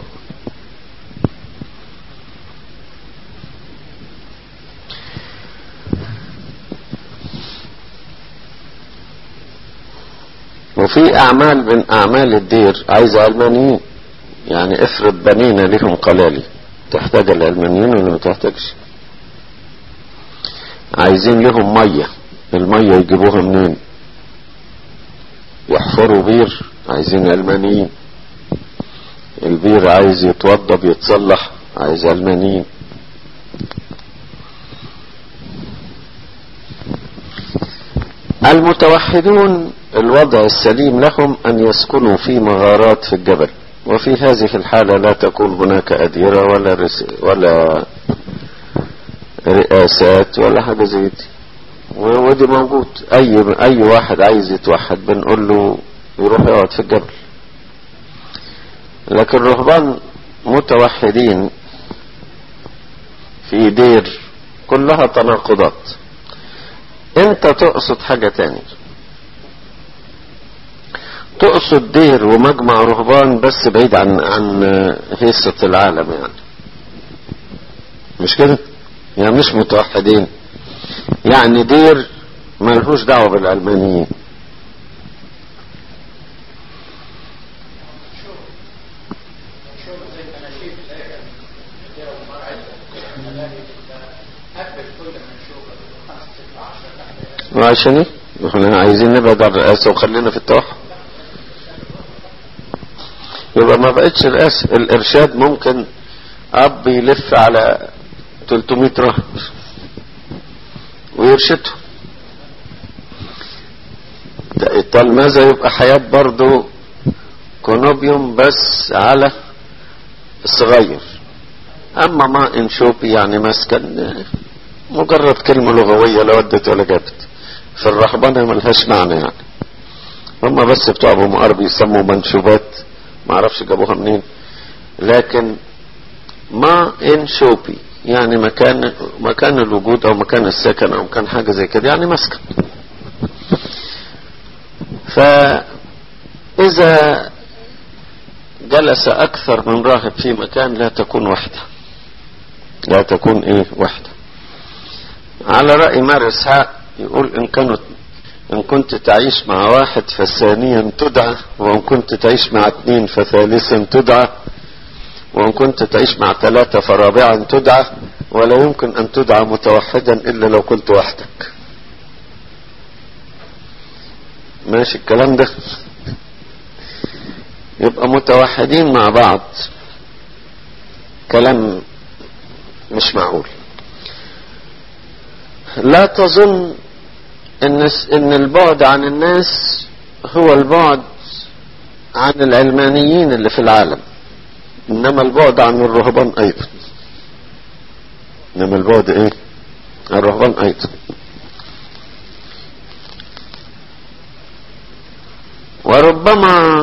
Speaker 1: وفي أعمال من أعمال الدير عايزة علمانيين. يعني افرض بنينا لهم قلالي، تحتاج العلمانيين ولا ما تحتاجش؟ عايزين لهم مية، المية يجيبوها منين؟ يحفروا بير، عايزين علمانيين. البير عايز يتوضب يتصلح، عايز علمانيين. المتوحدون الوضع السليم لهم أن يسكنوا في مغارات في الجبل، وفي هذه الحالة لا تكون هناك أديرة ولا رس... ولا رئاسات ولا حاجة زي دي. ودي موجود، أي أي واحد عايز يتوحد بنقول له يروح يقعد في الجبل. لكن رهبان متوحدين في دير كلها تناقضات. انت تقصد حاجة تانية، تقصد دير ومجمع رهبان بس بعيد عن عن هيصة العالم، يعني مش كده؟ يعني مش متوحدين، يعني دير ملهوش دعوة بالعلمانيين. وعشان ايه؟ احنا عايزين نبعد عن الرئاسة وخلينا في التوحد. يبقى ما بقتش رئاسة. الارشاد ممكن اب يلف على ثلاثمية راهب ويرشده. التلمذة يبقى حياة برضو كونوبيوم بس على الصغير. اما ما انشوبي يعني مسكن مجرد كلمة لغوية لا ودت ولا جابت. في الرهبنة ملهاش معنى، يعني هم بس بتوع ابو مقار بيسموا منشوبات، ما اعرفش جابوها منين. لكن ما انشوبي يعني مكان مكان الوجود او مكان السكن او مكان حاجة زي كده، يعني مسكن. فاذا جلس اكثر من راهب في مكان لا تكون وحدة، لا تكون ايه وحدة. على رأي مار اسحاق يقول إن كانت إن كنت تعيش مع واحد فثانيا تدعى، وإن كنت تعيش مع اثنين فثالثا تدعى، وإن كنت تعيش مع ثلاثة فرابعا تدعى، ولا يمكن أن تدعى متوحدا إلا لو كنت وحدك. ماشي الكلام ده؟ يبقى متوحدين مع بعض كلام مش معقول. لا تظن ان ان البعد عن الناس هو البعد عن العلمانيين اللي في العالم، انما البعد عن الرهبان ايضا. انما البعد ايه؟ عن الرهبان ايضا. وربما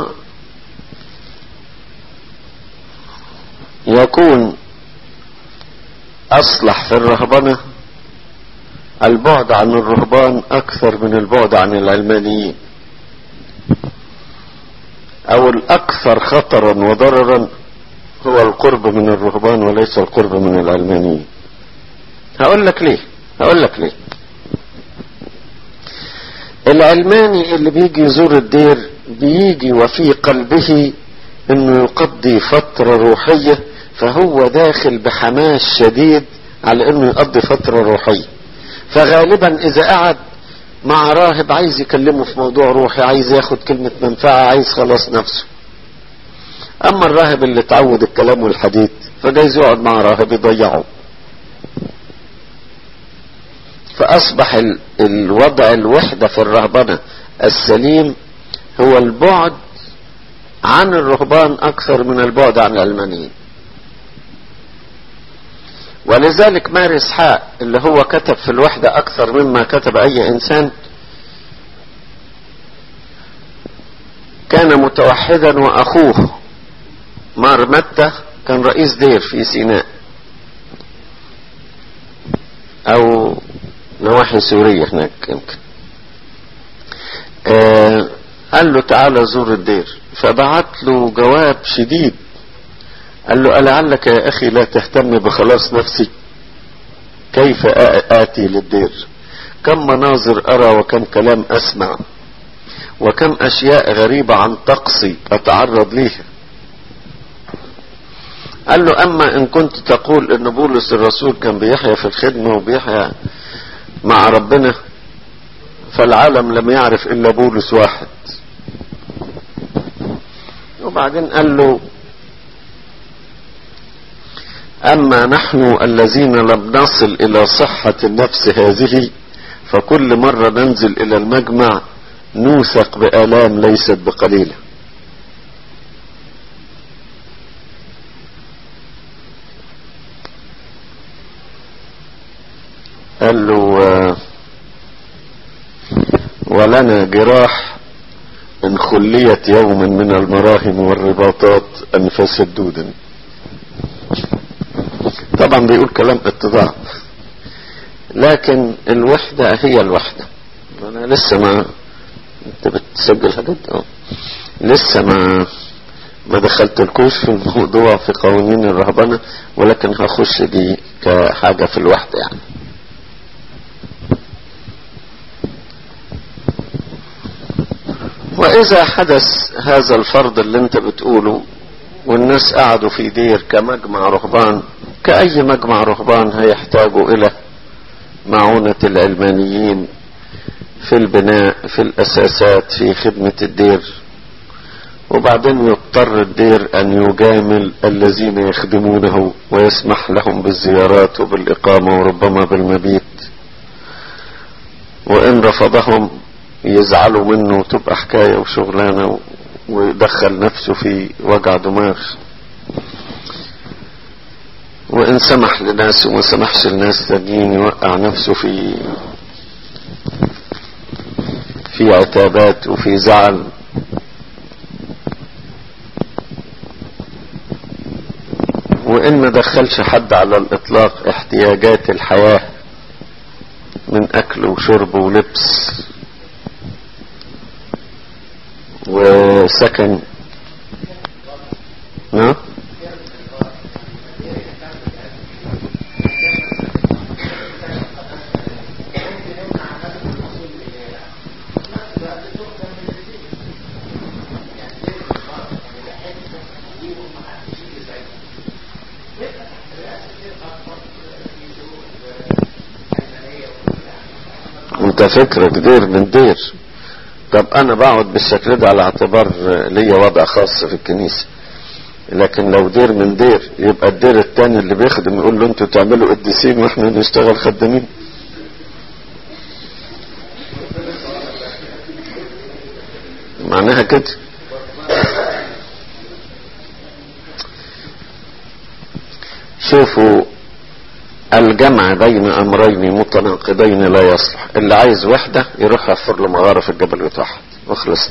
Speaker 1: يكون اصلح في الرهبنة البعد عن الرهبان اكثر من البعد عن العلمانيين، او الاكثر خطرا وضررا هو القرب من الرهبان وليس القرب من العلمانيين. هقول لك ليه هقول لك ليه العلماني اللي بيجي يزور الدير بيجي وفي قلبه انه يقضي فترة روحية، فهو داخل بحماس شديد على انه يقضي فترة روحية، فغالبا اذا قعد مع راهب عايز يكلمه في موضوع روحي، عايز ياخد كلمة منفعة، عايز خلاص نفسه. اما الراهب اللي تعود الكلام والحديث فجايز يقعد مع راهب يضيعه. فاصبح ال... الوضع الوحدة في الرهبنة السليم هو البعد عن الرهبان اكثر من البعد عن العلمانيين. ولذلك ماري اسحاق اللي هو كتب في الوحدة اكثر مما كتب اي انسان كان متوحدا، واخوه مار متى كان رئيس دير في سيناء او نواحي سوريا هناك يمكن. آه قال له تعالى زور الدير، فبعت له جواب شديد قال له ألعلك يا أخي لا تهتم بخلاص نفسي؟ كيف آتي للدير؟ كم مناظر أرى وكم كلام أسمع وكم أشياء غريبة عن طقسي أتعرض ليها. قال له أما إن كنت تقول إن بولس الرسول كان بيحيا في الخدمة وبيحيا مع ربنا، فالعالم لم يعرف إلا بولس واحد. وبعدين قال له أما نحن الذين لم نصل إلى صحة النفس هذه فكل مرة ننزل إلى المجمع نوثق بآلام ليست بقليلة. قال له ولنا جراح إن خليت يوما من المراهم والرباطات أنفاس الدودن. طبعا بيقول كلام اتضاع، لكن الوحدة هي الوحدة. انا لسه ما انت بتسجل حاجات اه لسه ما ما دخلت الكوش في الموضوع في قوانين الرهبنة، ولكن هخش دي كحاجة في الوحدة يعني. واذا حدث هذا الفرض اللي انت بتقوله والناس قعدوا في دير كمجمع رهبان، كأي مجمع رهبان هيحتاجوا إلى معونة العلمانيين في البناء، في الأساسات، في خدمة الدير. وبعدين يضطر الدير أن يجامل الذين يخدمونه ويسمح لهم بالزيارات وبالإقامة وربما بالمبيت، وإن رفضهم يزعلوا منه وتبقى حكاية وشغلانة ويدخل نفسه في وجع دماغ. وإن سمح لناس وما سمحش لناس تانيين يوقع نفسه في في عتابات وفي زعل. وإن ما دخلش حد على الإطلاق احتياجات الحياة من أكل وشرب ولبس وسكن. نعم انت فكرك دير من دير. طب انا بقعد بالشكل ده على اعتبار ليا وضع خاص في الكنيسة، لكن لو دير من دير يبقى الدير التاني اللي بيخدم يقول له انتوا تعملوا قديسين واحنا نشتغل خدامين. معناها كده. شوفوا، الجمع بين امرين متناقضين لا يصلح. اللي عايز وحدة يروح يحفر له مغارة في الجبل ويتوحد وخلصت.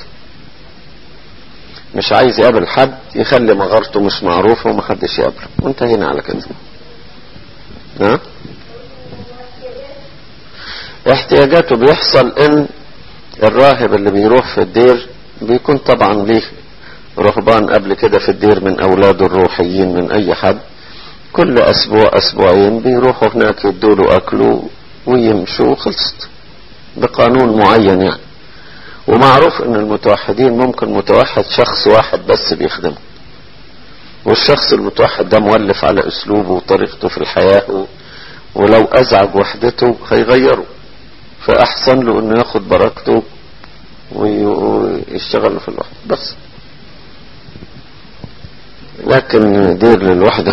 Speaker 1: مش عايز يقابل حد يخلي مغارته مش معروفة ومحدش يقابله، وانتهينا على كده. ها؟ احتياجاته بيحصل ان الراهب اللي بيروح في الدير بيكون طبعا ليه رهبان قبل كده في الدير من اولاده الروحيين من اي حد، كل اسبوع اسبوعين بيروحوا هناك يدوله اكله ويمشوا وخلصت بقانون معين يعني. ومعروف ان المتوحدين ممكن متوحد شخص واحد بس بيخدمه، والشخص المتوحد ده مولف على اسلوبه وطريقته في الحياة، ولو ازعج وحدته هيغيره، فاحسن له انه ياخد بركته ويشتغل في الوحدة بس. لكن دير للوحدة،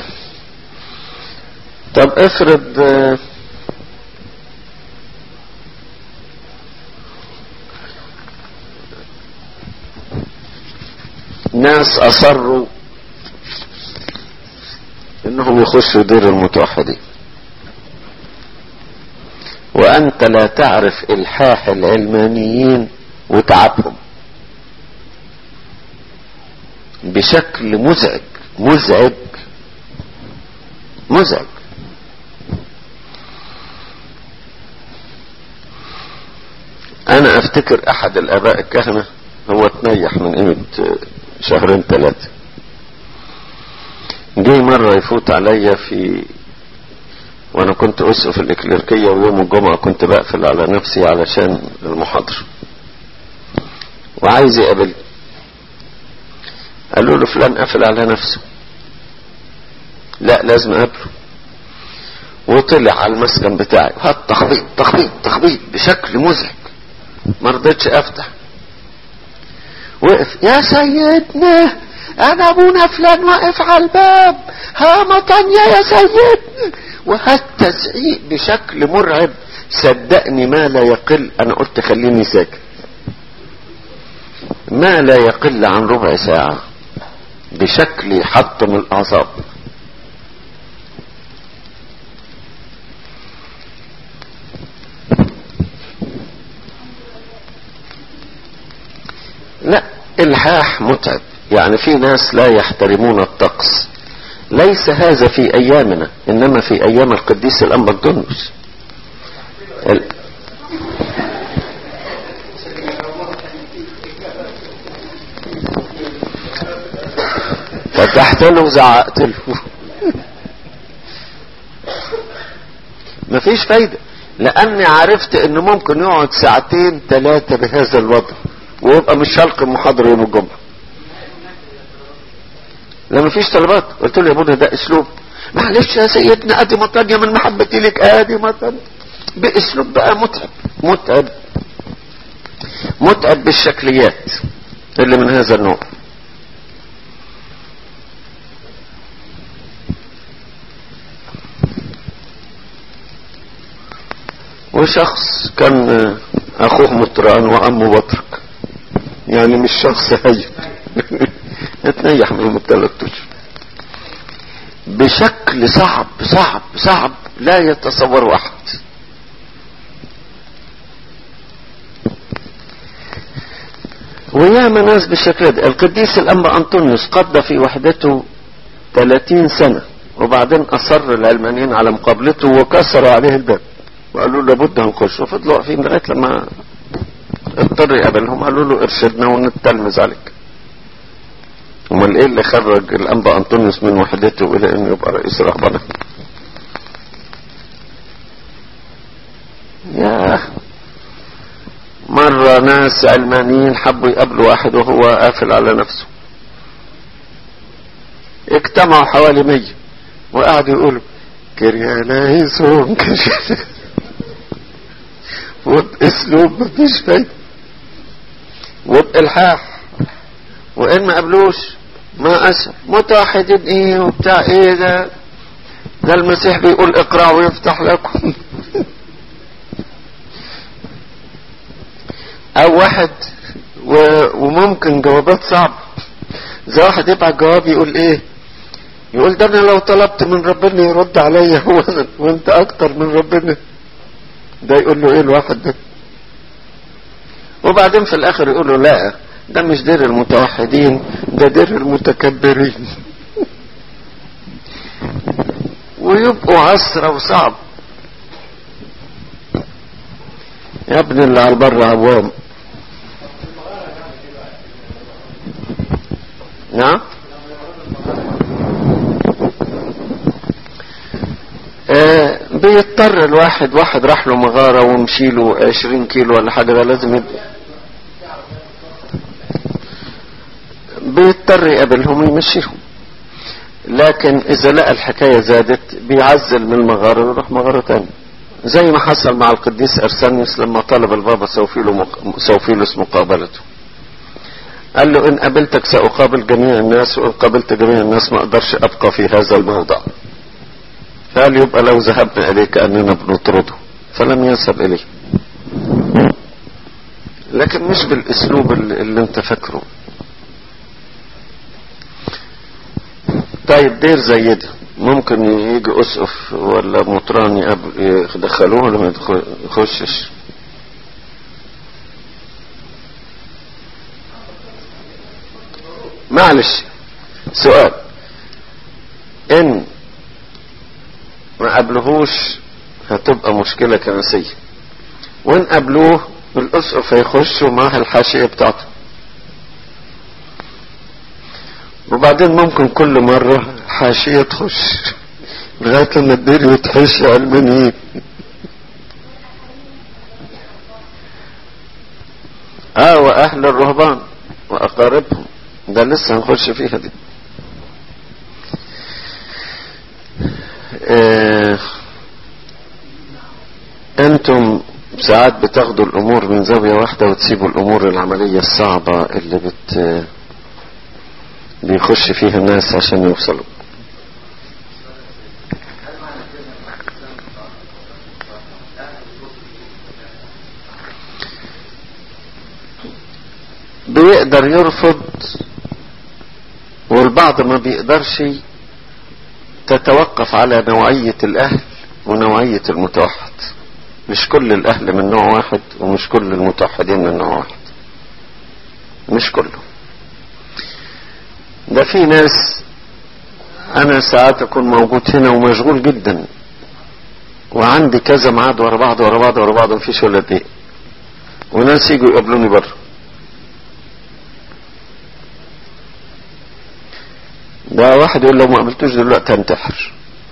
Speaker 1: طب افرض ناس اصروا انهم يخشوا دير المتوحدين، وانت لا تعرف الحاح العلمانيين وتعبهم بشكل مزعج مزعج مزعج. انا افتكر احد الاباء الكهنة هو تنيح من قيمة شهرين ثلاثة، جه مرة يفوت عليا في وانا كنت اسقف الاكليركية، ويوم الجمعة كنت بقفل على نفسي علشان المحاضرة، وعايز يقابل. قالوا له فلان قفل على نفسه. لا لازم اقابله. وطلع على المسكن بتاعي هات تخبيط تخبيط تخبيط بشكل مزعج، ما رضيتش افتح. وقف، يا سيدنا انا ابونا فلان واقف على الباب، ها مطنيا يا سيدنا، وهات تزعيق بشكل مرعب. صدقني ما لا يقل، انا قلت خليني ساكت، ما لا يقل عن ربع ساعة بشكل يحطم الاعصاب. لا، الحاح متعب. يعني في ناس لا يحترمون الطقس، ليس هذا في ايامنا، انما في ايام القديس الانبا انطونيوس. ال... فتحت له وزعقت له مفيش فايدة، لاني عرفت انه ممكن يقعد ساعتين ثلاثة بهذا الوضع ويبقى مش هلقي المحاضرة يوم الجمعة. لا مفيش طلبات. قلت له يا ابونا ده اسلوب، معلش يا سيدنا ادي مطانية من محبتي لك، ادي مطانية، باسلوب بقى متعب متعب متعب بالشكليات اللي من هذا النوع. وشخص كان اخوه مطران وامه بطرك، يعني مش شخص هين اتنيح منهم الثلاث اشهر بشكل صعب صعب صعب لا يتصور احد. وياما ناس بالشكل ده. القديس الانبا انطونيوس قضى في وحدته ثلاثين سنة، وبعدين اصر العلمانيين على مقابلته وكسروا عليه الباب وقالوا له لابد هنخش، وفضلوا واقفين لغايه لما اضطر يقابلهم. قالوا له ارشدنا ونتلمذ عليك. امال ايه اللي خرج الانبا انطونيوس من وحدته الى انه يبقى رئيس رهبنه؟ يا مرة ناس علمانيين حبوا يقابلوا واحد وهو قافل على نفسه، اجتمعوا حوالي مية وقعدوا يقولوا كريالايسون وباسلوب مفيش فايدة وبالحاح، وان ما قبلوش ما اسف متوحدين ايه وبتاع ايه ده ده المسيح بيقول اقرأ ويفتح لكم. او واحد وممكن جوابات صعبة، زي واحد يبعت جواب يقول ايه، يقول ده انا لو طلبت من ربنا يرد عليا هو وانت اكتر من ربنا. ده يقول له ايه الواحد ده؟ وبعدين في الاخر يقول له لا ده مش دير المتوحدين ده دير المتكبرين. ويبقوا عسرة وصعب. يا ابن اللي على البر عوام. نعم. آه بيضطر الواحد، واحد راح له مغارة ومشي له عشرين كيلو ولا حاجة، ده لازم يبقى بيضطر يقابلهم ويمشيهم. لكن اذا لقى الحكاية زادت بيعزل من المغارة ويروح مغارة تانية، زي ما حصل مع القديس ارسانيوس لما طلب البابا سوفيلوس مقابلته. قال له ان قابلتك ساقابل جميع الناس، وان قابلت جميع الناس ما اقدرش ابقى في هذا الموضع. قال يبقى لو ذهبنا اليه كأننا بنطرده، فلم يذهب اليه. لكن مش بالاسلوب اللي, اللي انت فاكره. طيب دير زي ده ممكن يجي اسقف ولا مطران يدخلوه ولا ما يخشش؟ معلش سؤال، ان ما قبلهوش هتبقى مشكلة كنسية، وان قبلوه الاسقف هيخش ومعها الحاشية بتاعته. وبعدين ممكن كل مرة حاشية تخش لغاية ما الدير يتحش علمانيين. اه واهل الرهبان واقاربهم، ده لسه هنخش فيها دي. آه انتم ساعات بتاخدوا الامور من زاوية واحدة وتسيبوا الامور العملية الصعبة اللي بت بيخش فيها الناس عشان يوصلوا. بيقدر يرفض والبعض ما بيقدرش، تتوقف على نوعية الاهل ونوعية المتوحد. مش كل الاهل من نوع واحد ومش كل المتوحدين من نوع واحد، مش كله. ده في ناس انا ساعات اكون موجود هنا ومشغول جدا وعندي كذا ميعاد ورا بعض ورا بعض ورا بعض مفيش ولا دقيقة، وناس يجوا يقابلوني بره. ده واحد يقول لو ما قابلتوش دلوقتي هنتحر.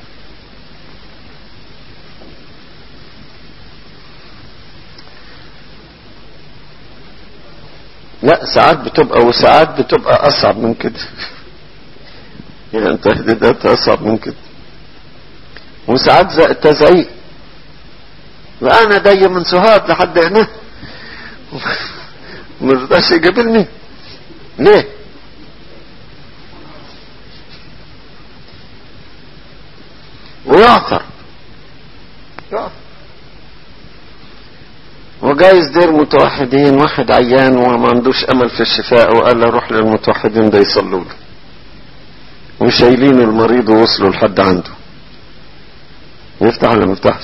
Speaker 1: لا ساعات بتبقى وساعات بتبقى اصعب من كده. يعني تهديدات اصعب من كده، وساعات تزعيق. لا انا جاي من سوهاج لحد هنا مرضاش يقابلني ليه؟ ويعثر وجايز دير متوحدين، واحد عيان وما عندوش امل في الشفاء وقال له روح للمتوحدين ده يصلوا له، وشايلين المريض ووصلوا لحد عنده. يفتح ولا ما يفتحش؟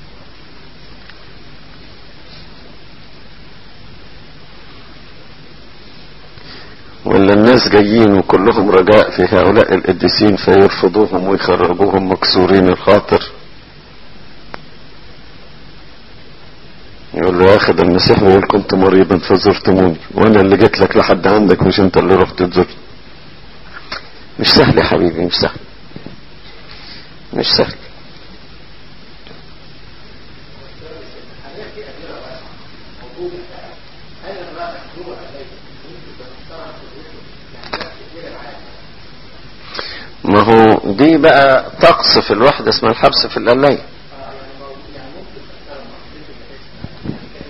Speaker 1: ولا الناس جايين وكلهم رجاء في هؤلاء القديسين فيرفضوهم ويخرجوهم مكسورين الخاطر. يقول له يا اخي ده المسيح بيقول كنت مريضا فزرتموني، وانا اللي جيت لك لحد عندك مش انت اللي رحت تزور. مش سهل يا حبيبي، مش سهل، مش سهل. ما هو دي بقى طقس في الوحدة اسمها الحبس في القلاية.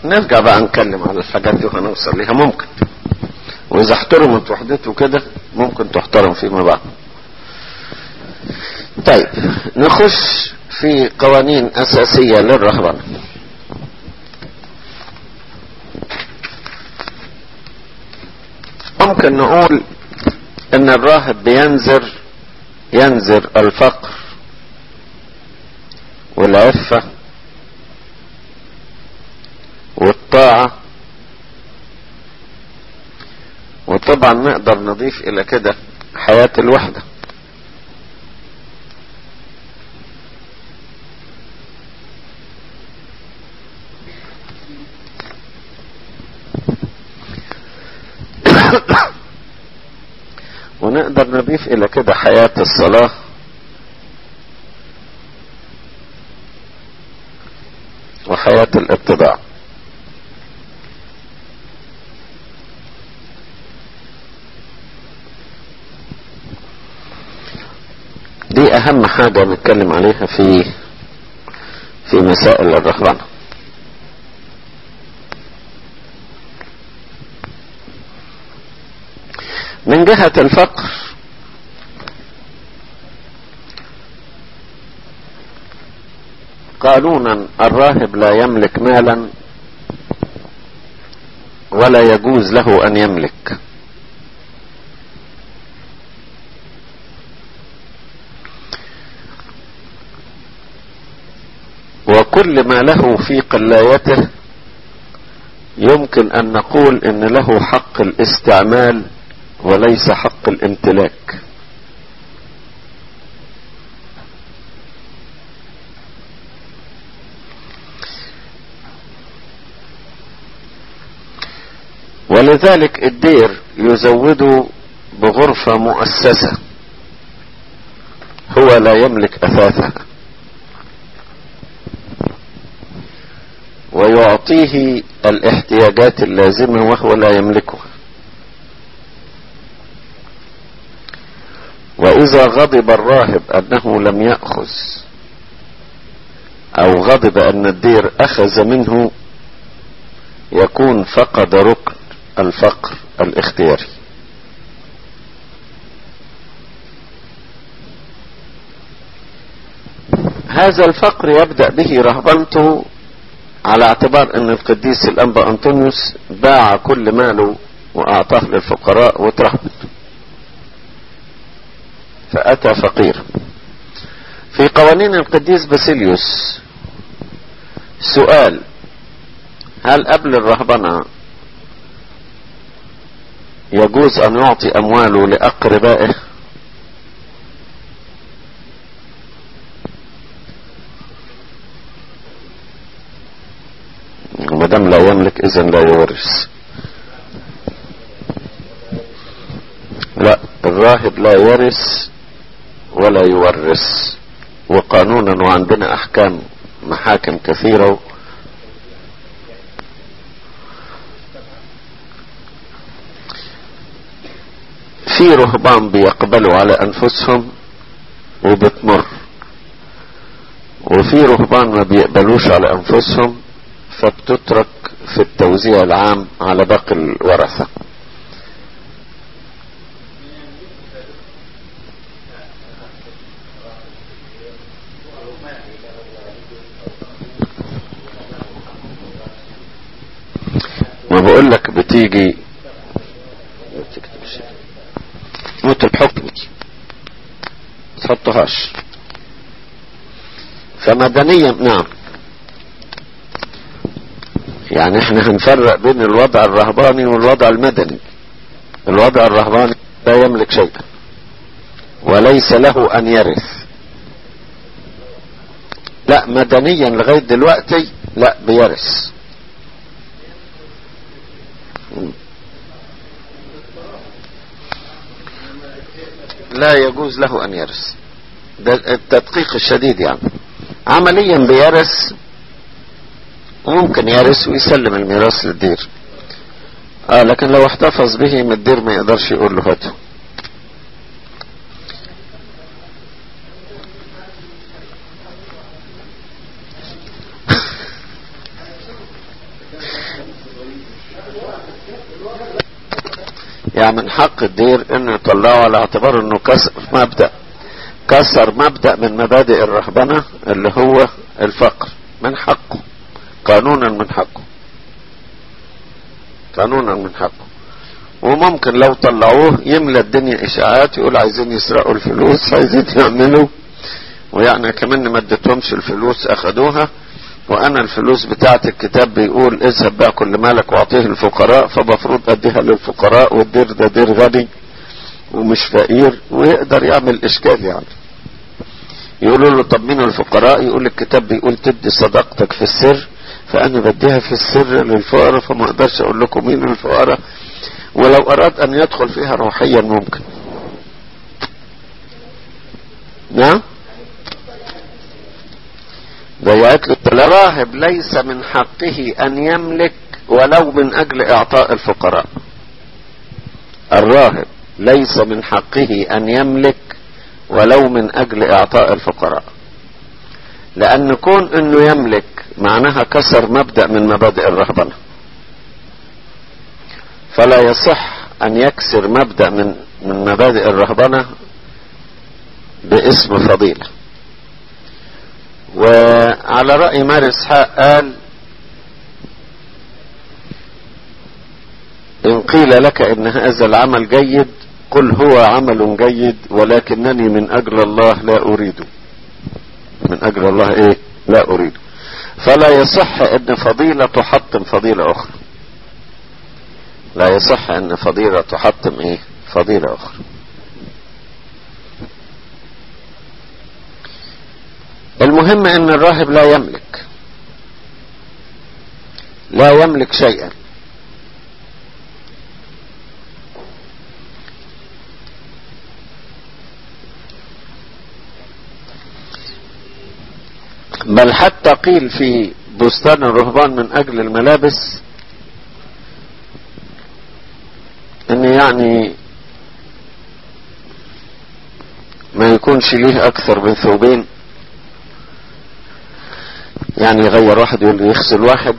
Speaker 1: نرجع بقى نتكلم على الحاجات دي وهنوصل ليها ممكن، واذا احترمت وحدته كده ممكن تحترم فيما بعد. طيب نخش في قوانين اساسية للرهبنة. ممكن نقول ان الراهب بينذر ينذر الفقر والعفة والطاعة، وطبعا نقدر نضيف الى كده حياة الوحدة. ونقدر نضيف الى كده حياة الصلاة وحياة الاتباع. دي اهم حاجة نتكلم عليها في في مسائل الرهبنة. من جهة الفقر قانونا الراهب لا يملك مالا ولا يجوز له ان يملك، وكل ما له في قلايته يمكن ان نقول ان له حق الاستعمال وليس حق الامتلاك. ولذلك الدير يزود بغرفة مؤسسة، هو لا يملك اثاثها، ويعطيه الاحتياجات اللازمة وهو لا يملكها. واذا غضب الراهب انه لم يأخذ او غضب ان الدير اخذ منه يكون فقد ركن الفقر الاختياري. هذا الفقر يبدأ به رهبنته على اعتبار ان القديس الانبا انطونيوس باع كل ماله واعطاه للفقراء وترهبن فاتى فقيرا. في قوانين القديس باسيليوس سؤال: هل قبل الرهبنة يجوز ان يعطي امواله لاقربائه؟ ومدام لا يملك اذن لا يورث. لا، الراهب لا يرث ولا يورث، وقانونا وعندنا احكام محاكم كثيرة في رهبان بيقبلوا على انفسهم وبتمر، وفي رهبان ما بيقبلوش على انفسهم فبتترك في التوزيع العام على باقي الورثة. ما بقول لك بتيجي موت الحكم تحطهاش. فمدنيا نعم، يعني احنا هنفرق بين الوضع الرهباني والوضع المدني. الوضع الرهباني لا يملك شيئا وليس له ان يرث. لا، مدنيا لغاية دلوقتي لا بيرث. لا يجوز له ان يرث، ده التدقيق الشديد. يعني عمليا بيرث، وممكن يرث ويسلم الميراث للدير، اه لكن لو احتفظ به من الدير ما يقدرش يقول له هاته. يعني من حق الدير انه يطلعه على اعتبار انه كسر مبدأ كسر مبدأ من مبادئ الرهبنة اللي هو الفقر، من حقه قانونا، من حقه قانونا من حقه. وممكن لو طلعوه يملى الدنيا اشاعات، يقول عايزين يسرقوا الفلوس، عايزين يعملوا، ويعني كمان ما اديتهمش الفلوس اخدوها، وانا الفلوس بتاعت الكتاب بيقول اذهب بقى كل مالك واعطيه الفقراء، فمفروض اديها للفقراء، والدير ده دير غني ومش فقير، ويقدر يعمل اشكال. يعني يقولوا له طب مين الفقراء؟ يقول الكتاب بيقول تدي صدقتك في السر، فانا بديها في السر للفقراء، فما اقدرش اقول لكم مين الفقراء. ولو اراد ان يدخل فيها روحيا ممكن. نعم، ضيعت له الثلاثة. الراهب ليس من حقه ان يملك ولو من اجل اعطاء الفقراء. الراهب ليس من حقه ان يملك ولو من اجل اعطاء الفقراء، لان كون انه يملك معناها كسر مبدأ من مبادئ الرهبنة، فلا يصح ان يكسر مبدأ من من مبادئ الرهبنة باسم فضيلة. وعلى رأي مار اسحاق قال ان قيل لك ان هذا العمل جيد قل هو عمل جيد، ولكنني من اجل الله لا اريده. من اجل الله ايه؟ لا اريده. فلا يصح ان فضيلة تحطم فضيلة اخرى، لا يصح ان فضيلة تحطم ايه؟ فضيلة اخرى. المهم ان الراهب لا يملك لا يملك شيئا، بل حتى قيل في بستان الرهبان من اجل الملابس ان يعني ما يكونش ليه اكثر من ثوبين، يعني يغير واحد يقول يغسل واحد.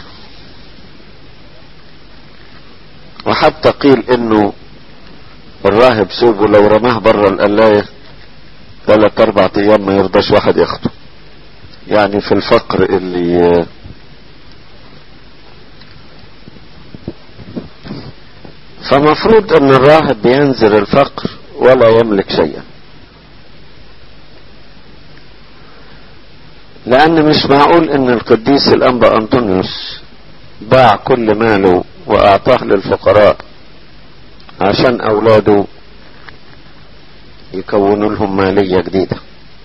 Speaker 1: وحتى قيل انه الراهب ثوبه لو رماه بره القلاية ثلاث اربع ايام ما يرضاش واحد ياخده، يعني في الفقر اللي فمفروض ان الراهب بينزل الفقر ولا يملك شيئا، لان مش معقول ان القديس الانبا انطونيوس باع كل ماله واعطاه للفقراء عشان اولاده يكونوا لهم مالية جديدة.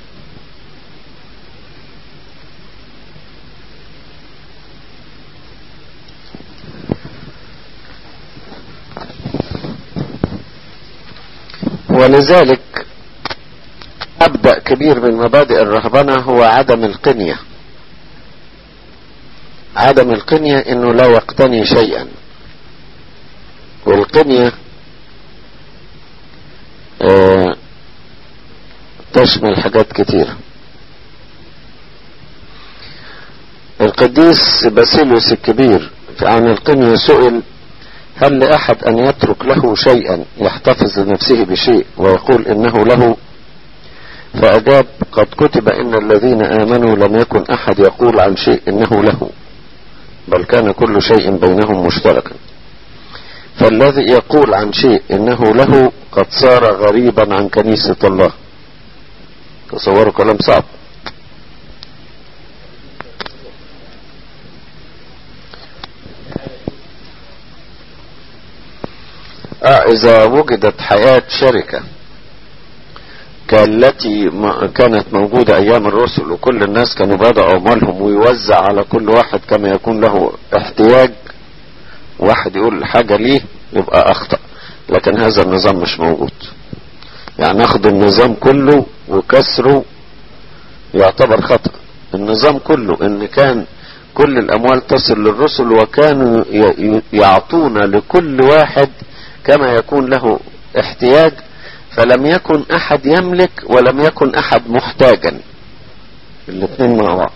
Speaker 1: ولذلك مبدأ كبير من مبادئ الرهبنة هو عدم القنية. عدم القنية انه لا يقتني شيئا، والقنية آه تشمل حاجات كتيرة. القديس باسيليوس الكبير عن القنية سئل هل لأحد أن يترك له شيئا يحتفظ لنفسه بشيء ويقول إنه له؟ فأجاب قد كتب إن الذين آمنوا لم يكن أحد يقول عن شيء إنه له، بل كان كل شيء بينهم مشتركا. فالذي يقول عن شيء إنه له قد صار غريبا عن كنيسة الله. تصوروا كلام صعب. آه إذا وجدت حياة شركة كالتي كانت موجودة أيام الرسل وكل الناس كانوا بدأوا أموالهم ويوزع على كل واحد كما يكون له احتياج، واحد يقول حاجة ليه يبقى أخطأ. لكن هذا النظام مش موجود، يعني أخذ النظام كله وكسره يعتبر خطأ. النظام كله إن كان كل الأموال تصل للرسل وكانوا يعطون لكل واحد كما يكون له احتياج، فلم يكن احد يملك ولم يكن احد محتاجا، الاثنين مع بعض.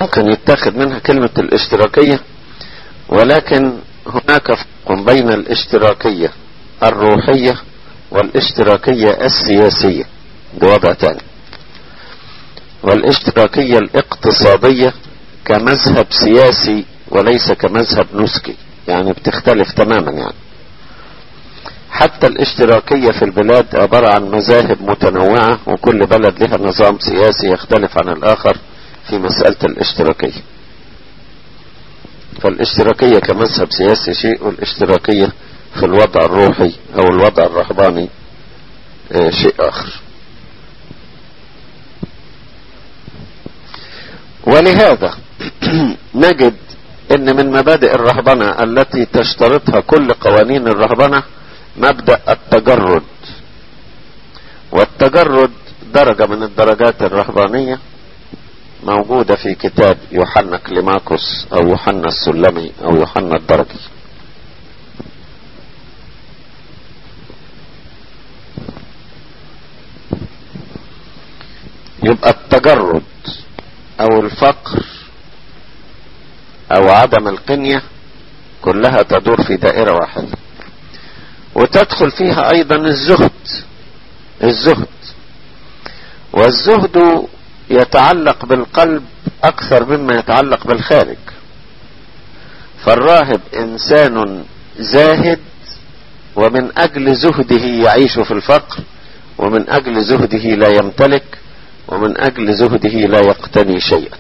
Speaker 1: ممكن يتاخد منها كلمة الاشتراكية، ولكن هناك فرق بين الاشتراكية الروحية والاشتراكية السياسية، بوضع تاني. والاشتراكية الاقتصادية كمذهب سياسي وليس كمذهب نسكي، يعني بتختلف تماما. يعني حتى الاشتراكية في البلاد عبارة عن مذاهب متنوعة، وكل بلد لها نظام سياسي يختلف عن الآخر في مسألة الاشتراكية. فالاشتراكية كمذهب سياسي شيء، والاشتراكية في الوضع الروحي او الوضع الرهباني شيء اخر. ولهذا نجد ان من مبادئ الرهبنة التي تشترطها كل قوانين الرهبنة مبدأ التجرد. والتجرد درجة من الدرجات الرهبانية موجودة في كتاب يوحنا كليماكوس او يوحنا السلمي او يوحنا الدرجي. يبقى التجرد او الفقر او عدم القنية كلها تدور في دائرة واحدة، وتدخل فيها ايضا الزهد. الزهد والزهد يتعلق بالقلب اكثر مما يتعلق بالخارج. فالراهب انسان زاهد، ومن اجل زهده يعيش في الفقر، ومن اجل زهده لا يمتلك، ومن اجل زهده لا يقتني شيئا،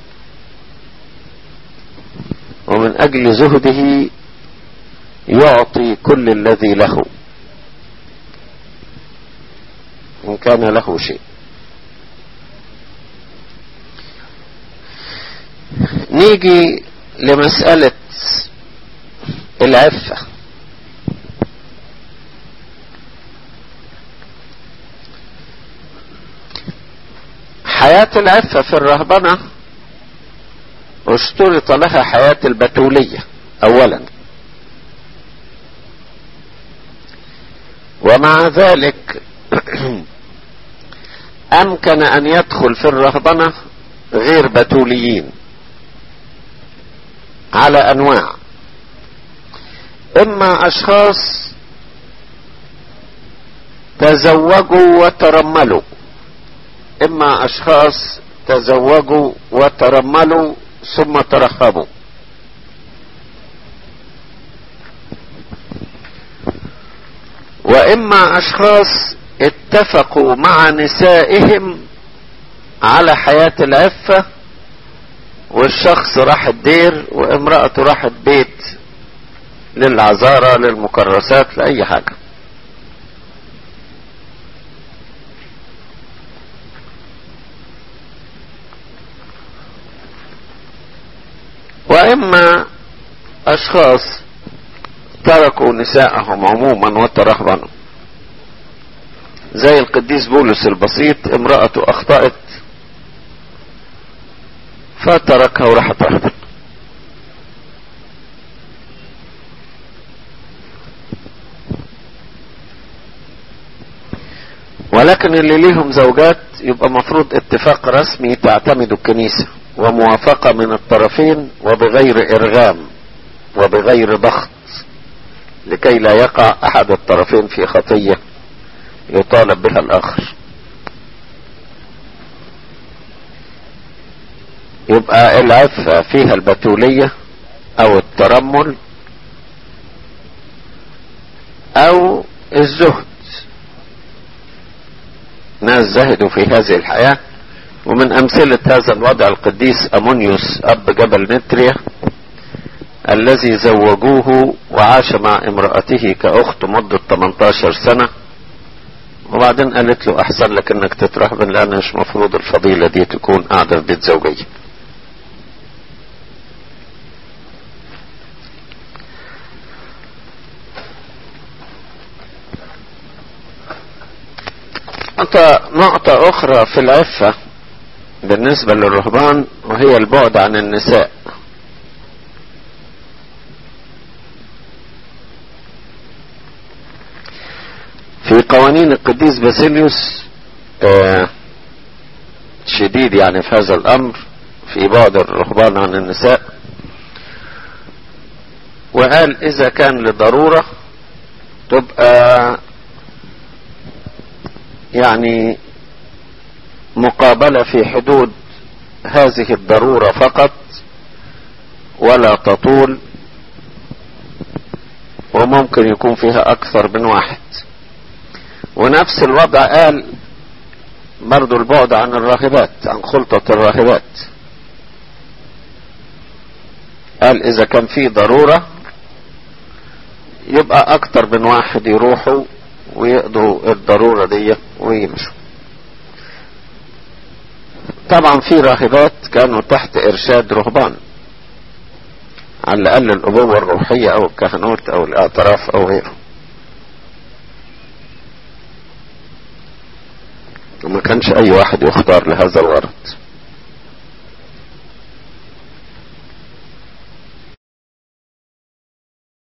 Speaker 1: ومن اجل زهده يعطي كل الذي له ان كان له شيء. نيجي لمسألة العفة. حياة العفة في الرهبنة اشترط لها حياة البتولية اولا، ومع ذلك امكن ان يدخل في الرهبنة غير بتوليين على انواع. اما اشخاص تزوجوا وترملوا، اما اشخاص تزوجوا وترملوا ثم ترهبوا، واما اشخاص اتفقوا مع نسائهم على حياة العفة، والشخص راح الدير وامرأته راحت بيت للعذارة للمكرسات لأي حاجة. واما اشخاص تركوا نساءهم عموما وترهبنوا، زي القديس بولس البسيط، امرأته اخطأت فتركها وراحت رهبن. ولكن اللي ليهم زوجات يبقى مفروض اتفاق رسمي تعتمد الكنيسة، وموافقة من الطرفين، وبغير ارغام وبغير ضغط، لكي لا يقع احد الطرفين في خطية يطالب بها الاخر. يبقى العفة فيها البتولية او الترمل او الزهد. ناس زهدوا في هذه الحياة، ومن امثلة هذا الوضع القديس امونيوس اب جبل نتريا الذي زوجوه وعاش مع امرأته كاخت مدة ثمانية عشر سنة، وبعدين قالت له احسن لك انك تترهبن، لان مش مفروض الفضيلة دي تكون قاعدة في بيت زوجية. نقطة اخرى في العفة بالنسبة للرهبان، وهي البعد عن النساء. في قوانين القديس باسيليوس آه شديد يعني في هذا الامر، في بعد الرهبان عن النساء، وقال اذا كان لضرورة تبقى يعني مقابلة في حدود هذه الضرورة فقط ولا تطول، وممكن يكون فيها اكثر من واحد. ونفس الوضع قال برضو البعد عن الراهبات، عن خلطة الراهبات، قال اذا كان في ضرورة يبقى اكتر من واحد يروحوا ويقضوا الضرورة دي ويمشوا. طبعا في راهبات كانوا تحت ارشاد رهبان على الاقل الابوة الروحية او الكهنوت او الاعتراف او غيره، وما كانش اي واحد يختار لهذا الغرض.